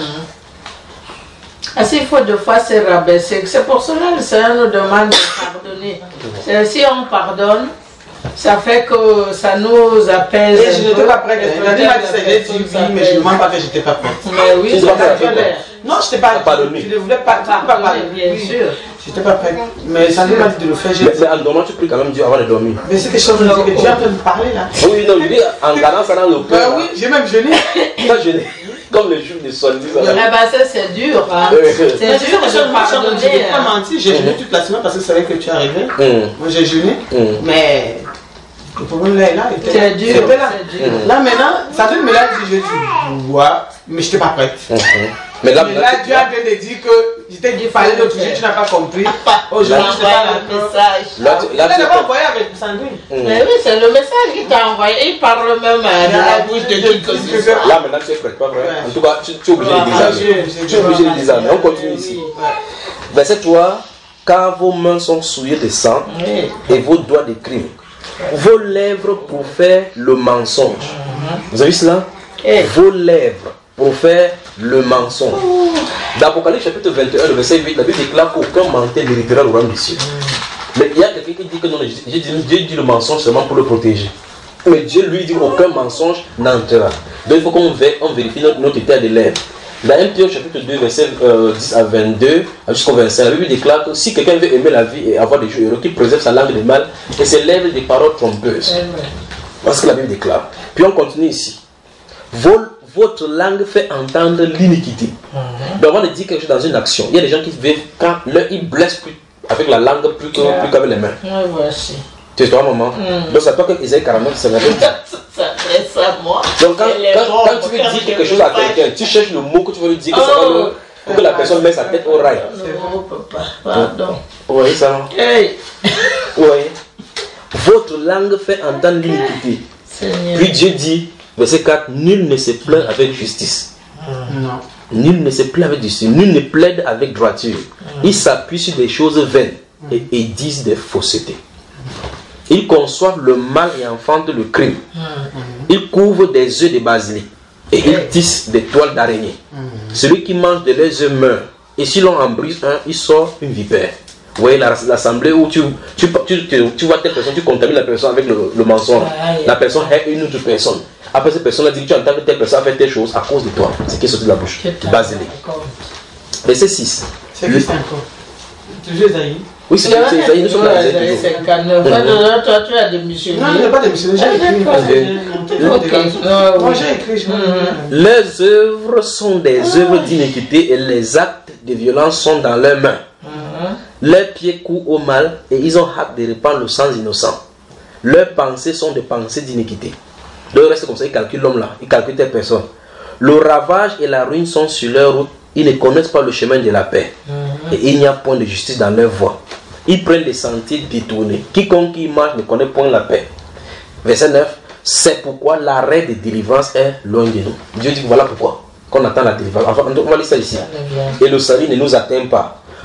S3: Parce qu'il faut deux fois se rabaisser. C'est pour cela que le Seigneur nous demande de pardonner. Si on pardonne, ça fait que ça nous apaise.
S5: Et je n'étais pas prête. Elle m'a dit, oui, mais je ne demande pas que je n'étais pas prête.
S3: Mais oui, c'est pas prête.
S5: Non, je n'étais pas pardonné. Je ne voulais pas pardonner, bien sûr. Je n'étais pas prête. Mais ça m'a dit de le faire.
S1: Mais en dormant, tu pries quand même Dieu avant de dormir.
S5: Mais c'est que je suis en train de dire que Dieu est en train de parler là.
S1: Oui, non, je dis en gardant ça dans le cœur.
S5: Oui, j'ai même jeûné.
S1: Pas jeûné. Comme le jour de samedi.
S3: Eh ben ça c'est dur. Hein. C'est dur de pardonner.
S5: Je n'ai pas menti, j'ai jeûné toute la semaine parce que c'est vrai que tu es arrivé. Moi j'ai jeûné. Mais le problème là est là.
S3: C'est dur.
S5: Là maintenant, ça fait me l'a dit, je dis, ouais, mais je n'étais pas prête.
S1: Mais là,
S5: mais là, Dieu a bien dit que j'étais dit, fallait l'autre jour, tu n'as pas compris. Aujourd'hui, je n'ai pas le message. Là, tu l'as pas envoyé avec Sandrine.
S3: Mais oui, c'est le message qu'il t'a envoyé. Il parle même de la bouche de Dieu.
S1: Là, maintenant, tu es prête, pas vrai? En tout cas, tu es obligé de désarmer. Tu es obligé de désarmer. On continue ici. Verset trois. Car vos mains sont souillées de sang et vos doigts de crime. Vos lèvres pour faire le mensonge. Vous avez vu cela? Vos lèvres pour faire le mensonge. Dans Apocalypse chapitre vingt et un, le verset huit, la Bible déclare qu'aucun menteur n'héritera le royaume des cieux. Mais il y a quelqu'un qui dit que non, Dieu dit le mensonge seulement pour le protéger. Mais Dieu lui dit qu'aucun mensonge n'entrera. Donc il faut qu'on vérifie notre, notre état de lèvres. Dans un Pierre chapitre deux, verset euh, dix à vingt-deux, jusqu'au vingt-cinq, la Bible déclare que si quelqu'un veut aimer la vie et avoir des jours heureux, qu'il préserve sa langue de mal et ses lèvres des paroles trompeuses. Parce que la Bible déclare. Puis on continue ici. Vos Votre langue fait entendre l'iniquité. Mm-hmm. Donc, avant de dire quelque chose dans une action, il y a des gens qui vivent quand leur, ils blessent plus avec la langue plus que, yeah. plus qu'avec les mains.
S3: Oui, voici.
S1: Tu es toi, maman. Mm. Donc, c'est toi que Isaïe quarante-neuf, c'est vrai.
S3: Ça fait ça, moi.
S1: Donc, quand, quand, quand tu veux dire quelque chose à quelqu'un, tu cherches le mot que tu veux lui dire que oh. ça va le, pour que la personne mette sa tête au rail.
S3: Non, papa. Pardon.
S1: Oui, ça va.
S3: Hey.
S1: Oui. Votre langue fait entendre l'iniquité.
S3: Seigneur.
S1: Puis Dieu dit, verset quatre, nul ne se plaint avec justice.
S5: Non.
S1: Nul ne se plaint avec justice. Nul ne plaide avec droiture. Ils s'appuient sur des choses vaines et, et disent des faussetés. Ils conçoivent le mal et enfantent le crime. Ils couvrent des œufs de basilic et ils tissent des toiles d'araignée. Celui qui mange de leurs œufs meurt. Et si l'on en brise un, il sort une vipère. Vous voyez l'assemblée où tu, tu, tu, tu, tu vois telle personne, tu contamines la personne avec le, le mensonge. La personne est une autre personne. Après, cette personne a dit que tu entends que telle personne a fait telle chose à cause de toi. C'est qui est sorti de la bouche. Basilic. Verset six.
S5: C'est qui c'est encore? Toujours Isaïe.
S1: Oui, c'est Isaïe. Nous sommes dans
S3: Isaïe cinquante-neuf. Toi, tu as démissionné.
S5: Non, je n'ai pas démissionné. J'ai écrit. Moi, j'ai écrit.
S1: Leurs œuvres sont des œuvres d'iniquité et les actes de violence sont dans leurs mains. Leurs pieds courent au mal et ils ont hâte de répandre le sang innocent. Leurs pensées sont des pensées d'iniquité. Le reste comme ça, ils calculent l'homme là, ils calculent telle personne. Le ravage et la ruine sont sur leur route, ils ne connaissent pas le chemin de la paix. Mm-hmm. Et il n'y a point de justice dans leur voie. Ils prennent des sentiers détournés. Quiconque y marche ne connaît point la paix. Verset neuf. C'est pourquoi l'arrêt de délivrance est loin de nous. Dieu dit voilà pourquoi qu'on attend la délivrance. Enfin, on va lire ça ici. Et le salut ne nous atteint pas.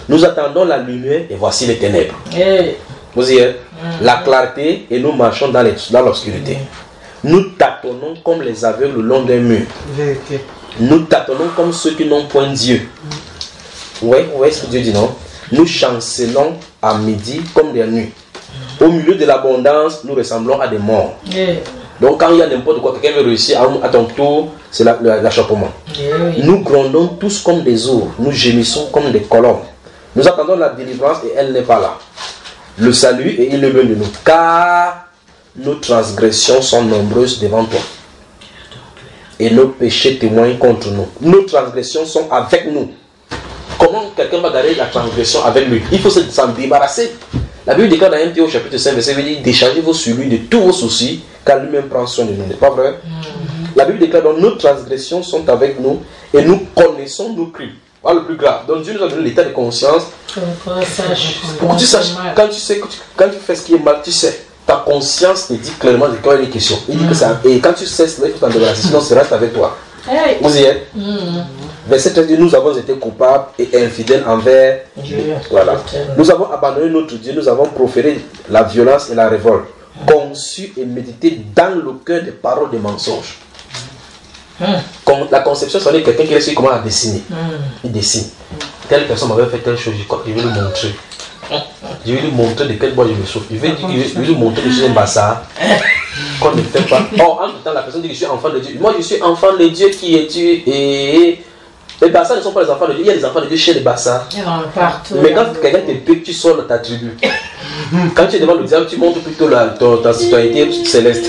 S1: Nous attendons la lumière et voici les ténèbres.
S3: Hey.
S1: Vous y êtes? Mm. La clarté et nous marchons dans l'obscurité. Mm. Nous tâtonnons comme les aveugles le long d'un mur.
S5: Vérité.
S1: Nous tâtonnons comme ceux qui n'ont point Dieu. Oui, vous voyez ce que Dieu dit, non? Nous chancelons à midi comme des nuits. Au milieu de l'abondance, nous ressemblons à des morts. Yeah. Donc quand il y a n'importe quoi, quelqu'un veut réussir à, à ton tour, c'est l'achoppement. Yeah. Nous grondons tous comme des ours, nous gémissons comme des colombes. Nous attendons la délivrance et elle n'est pas là. Le salut et il est loin de nous, car nos transgressions sont nombreuses devant toi. Et nos péchés témoignent contre nous. Nos transgressions sont avec nous. Comment quelqu'un va garder la transgression avec lui? Il faut s'en débarrasser. La Bible déclare dans un au chapitre cinq, verset huit, déchargez-vous sur lui de tous vos soucis, car lui-même prend soin de nous. N'est pas vrai? Mm-hmm. La Bible déclare donc nos transgressions sont avec nous et nous connaissons nos crimes. Voilà le plus grave. Donc Dieu nous a donné l'état de conscience. Pour que tu saches, quand tu sais, quand tu fais ce qui est mal, tu sais. Ta conscience te dit clairement de quoi il est question. Il dit mm-hmm. que ça. Et quand tu sais cela, il faut t'en débarrasser, sinon ça reste avec toi. Hey. Vous y êtes? Mm-hmm. Verset treize dit, nous avons été coupables et infidèles envers Dieu. Voilà. Nous avons abandonné notre Dieu, nous avons proféré la violence et la révolte, conçu et médité dans le cœur des paroles des mensonges. Comme la conception, c'est quelqu'un qui sait comment à dessiner. Il dessine. Telle personne m'avait fait telle chose, je crois qu'il veut lui montrer. Je vais lui montrer de quel bois je me souffre. Je vais, dire, je vais lui montrer que je suis un bâtard. Qu'on ne fait pas. Or, en même temps, la personne dit que je suis enfant de Dieu. Moi, je suis enfant de Dieu qui est Dieu. Et les bastards ne sont pas les enfants de Dieu. Il y a des enfants de Dieu chez les bastards. Mais quand quelqu'un te pique, tu sors de ta tribu. Quand tu es devant le diable, tu montres plutôt la, ton, ta citoyenneté céleste.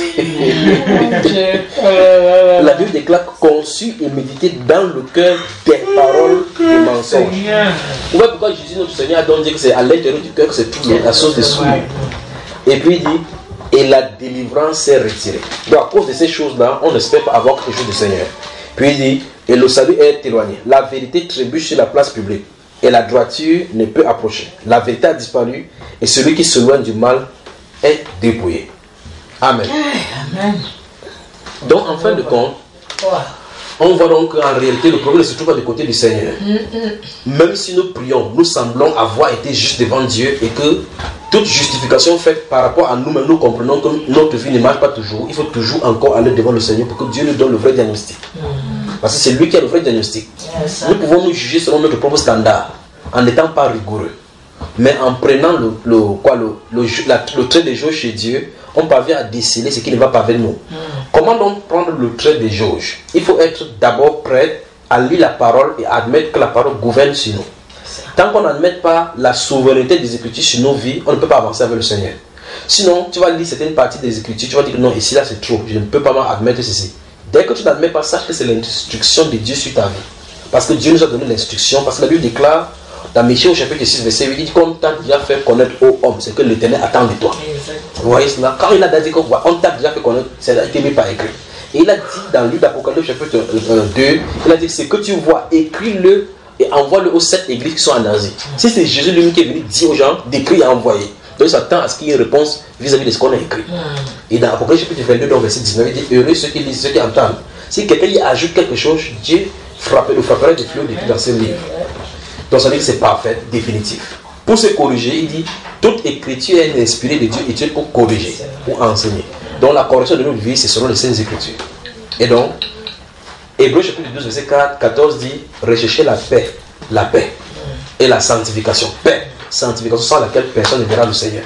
S1: La Bible déclare conçu et médité dans le cœur des paroles des mensonges. Vous voyez pourquoi Jésus, notre Seigneur, a donc dit que c'est à l'intérieur du cœur que c'est tout la source des souillures. Et puis il dit, et la délivrance s'est retirée. Donc à cause de ces choses-là, on n'espère pas avoir quelque chose du Seigneur. Puis il dit, et le salut est éloigné. La vérité trébuche sur la place publique. Et la droiture ne peut approcher. La vérité a disparu. Et celui qui s'éloigne du mal est dépouillé. Amen. Amen. Donc en fin de compte, on voit donc qu'en réalité le problème ne se trouve pas du côté du Seigneur. Même si nous prions, nous semblons avoir été justes devant Dieu et que toute justification faite par rapport à nous-mêmes, nous comprenons que notre vie ne marche pas toujours. Il faut toujours encore aller devant le Seigneur pour que Dieu nous donne le vrai diagnostic. Parce que c'est lui qui a le vrai diagnostic. Nous pouvons nous juger selon notre propre standard, en n'étant pas rigoureux. Mais en prenant le, le, quoi, le, le, la, le trait de jauge chez Dieu, on parvient à déceler ce qui ne va pas avec nous. Mm. Comment donc prendre le trait de jauge? Il faut être d'abord prêt à lire la parole et à admettre que la parole gouverne sur nous. Tant qu'on n'admet pas la souveraineté des Écritures sur nos vies, on ne peut pas avancer avec le Seigneur. Sinon, tu vas lire certaines parties des Écritures, tu vas dire que non, ici là c'est trop, je ne peux pas admettre ceci. Dès que tu n'admets pas, sache que c'est l'instruction de Dieu sur ta vie. Parce que Dieu nous a donné l'instruction, parce que la Bible déclare dans Michée au chapitre six, verset huit, il dit qu'on t'a déjà fait connaître aux hommes ce que l'Éternel attend de toi. Vous voyez cela? Quand il a dit qu'on t'a déjà fait connaître, ça a été mis par écrit. Et il a dit dans le livre d'Apocalypse chapitre deux, il a dit ce que tu vois, écris-le et envoie-le aux sept églises qui sont en Asie. Si c'est Jésus lui qui est venu dire aux gens d'écrire et envoyer, donc il s'attend à ce qu'il y ait une réponse vis-à-vis de ce qu'on a écrit. Et dans Apocalypse chapitre vingt-deux, donc, verset dix-neuf, il dit heureux ceux qui lisent, ceux qui entendent. Si quelqu'un y ajoute quelque chose, Dieu frappe, le frappera des fléaux d'écrit dans ce livre. Donc ça veut dire que c'est parfait, définitif. Pour se corriger, il dit toute écriture est inspirée de Dieu et Dieu pour corriger, pour enseigner. Donc la correction de notre vie, c'est selon les saintes écritures. Et donc, Hébreux chapitre douze, verset quatorze dit recherchez la paix, la paix et la sanctification. Paix, sanctification sans laquelle personne ne verra le Seigneur.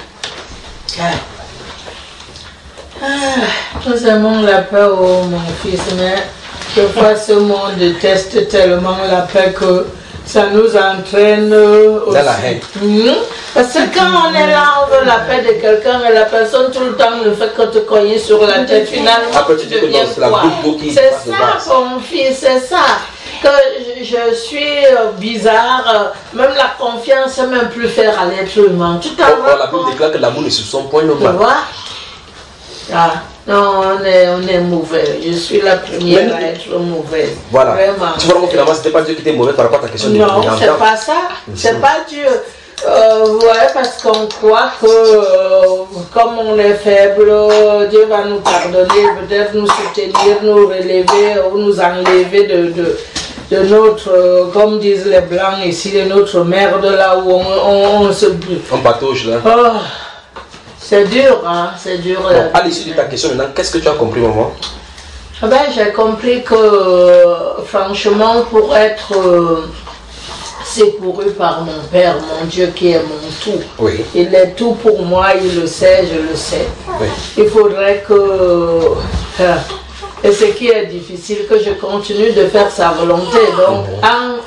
S3: Ah, nous aimons la paix, oh mon fils, mais parfois ce monde déteste tellement la paix que ça nous entraîne aussi. Dans la haine. Mmh. Parce que quand on est là, on veut la paix de quelqu'un, mais la personne tout le temps ne fait que te cogner sur la tête. Finalement, après, tu deviens quoi? C'est ça, mon fils, c'est ça. Que je, je suis bizarre, même la confiance, c'est même plus faire à l'être humain. Tu t'en rends compte? La Bible déclare que l'amour ne se soupçonne point normal. Tu vois? Ah. Non, on est, on est mauvais. Je suis la première mais, à être mauvaise.
S1: Voilà. Vraiment. Tu vois, vraiment, finalement, c'était pas Dieu qui était mauvais par rapport à ta question.
S3: Non, c'est pas ça. C'est pas Dieu. Euh, ouais, parce qu'on croit que euh, comme on est faible, Dieu va nous pardonner, peut-être nous soutenir, nous relever ou nous enlever de, de, de notre, euh, comme disent les Blancs ici, de notre merde là où on, on, on se...
S1: On patauge là.
S3: Oh, c'est dur, hein, c'est dur.
S1: Bon, à l'issue de ta question maintenant, qu'est-ce que tu as compris, maman?
S3: Ah ben, j'ai compris que, euh, franchement, pour être euh, secouru par mon Père, mon Dieu qui est mon tout,
S1: oui.
S3: Il est tout pour moi, il le sait, je le sais.
S1: Oui.
S3: Il faudrait que... Euh, et ce qui est difficile, que je continue de faire sa volonté. Donc, en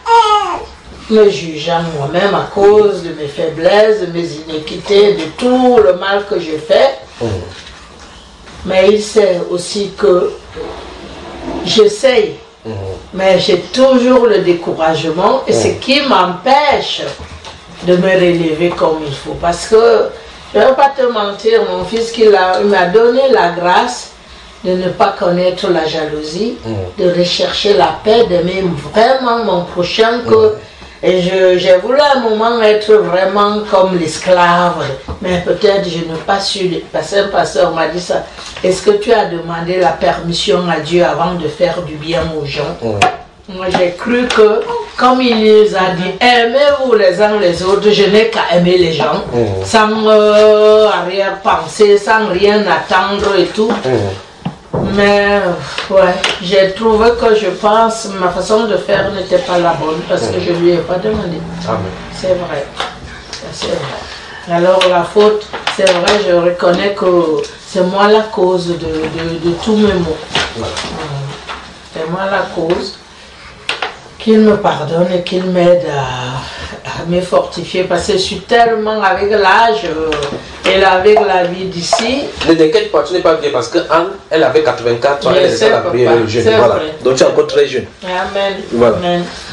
S3: me jugeant moi-même à cause de mes faiblesses, de mes inéquités, de tout le mal que je fais, mmh. mais il sait aussi que j'essaye, mmh. mais j'ai toujours le découragement et mmh. ce qui m'empêche de me relever comme il faut. Parce que, je ne vais pas te mentir, mon fils qui m'a donné la grâce de ne pas connaître la jalousie, mmh. de rechercher la paix, d'aimer vraiment mon prochain. Que, mmh. Et j'ai voulu à un moment être vraiment comme l'esclave, mais peut-être je n'ai pas su, parce qu'un pasteur m'a dit ça. Est-ce que tu as demandé la permission à Dieu avant de faire du bien aux gens? Mmh. Moi j'ai cru que, comme il nous a dit, aimez-vous les uns les autres, je n'ai qu'à aimer les gens, mmh. sans euh, arrière-pensée, sans rien attendre et tout. Mmh. Mais, ouais, j'ai trouvé que je pense, ma façon de faire n'était pas la bonne parce que je ne lui ai pas demandé. C'est vrai. C'est vrai. Alors la faute, c'est vrai, je reconnais que c'est moi la cause de, de, de tous mes maux. C'est moi la cause. Qu'il me pardonne et qu'il m'aide à, à me fortifier parce que je suis tellement avec l'âge euh, et avec la vie d'ici.
S1: Ne t'inquiète pas, tu n'es pas bien parce qu'elle avait quatre-vingt-quatre ans, elle est la prière jeune. Voilà. Donc tu es encore très jeune.
S3: Amen.
S1: Voilà.
S3: Amen.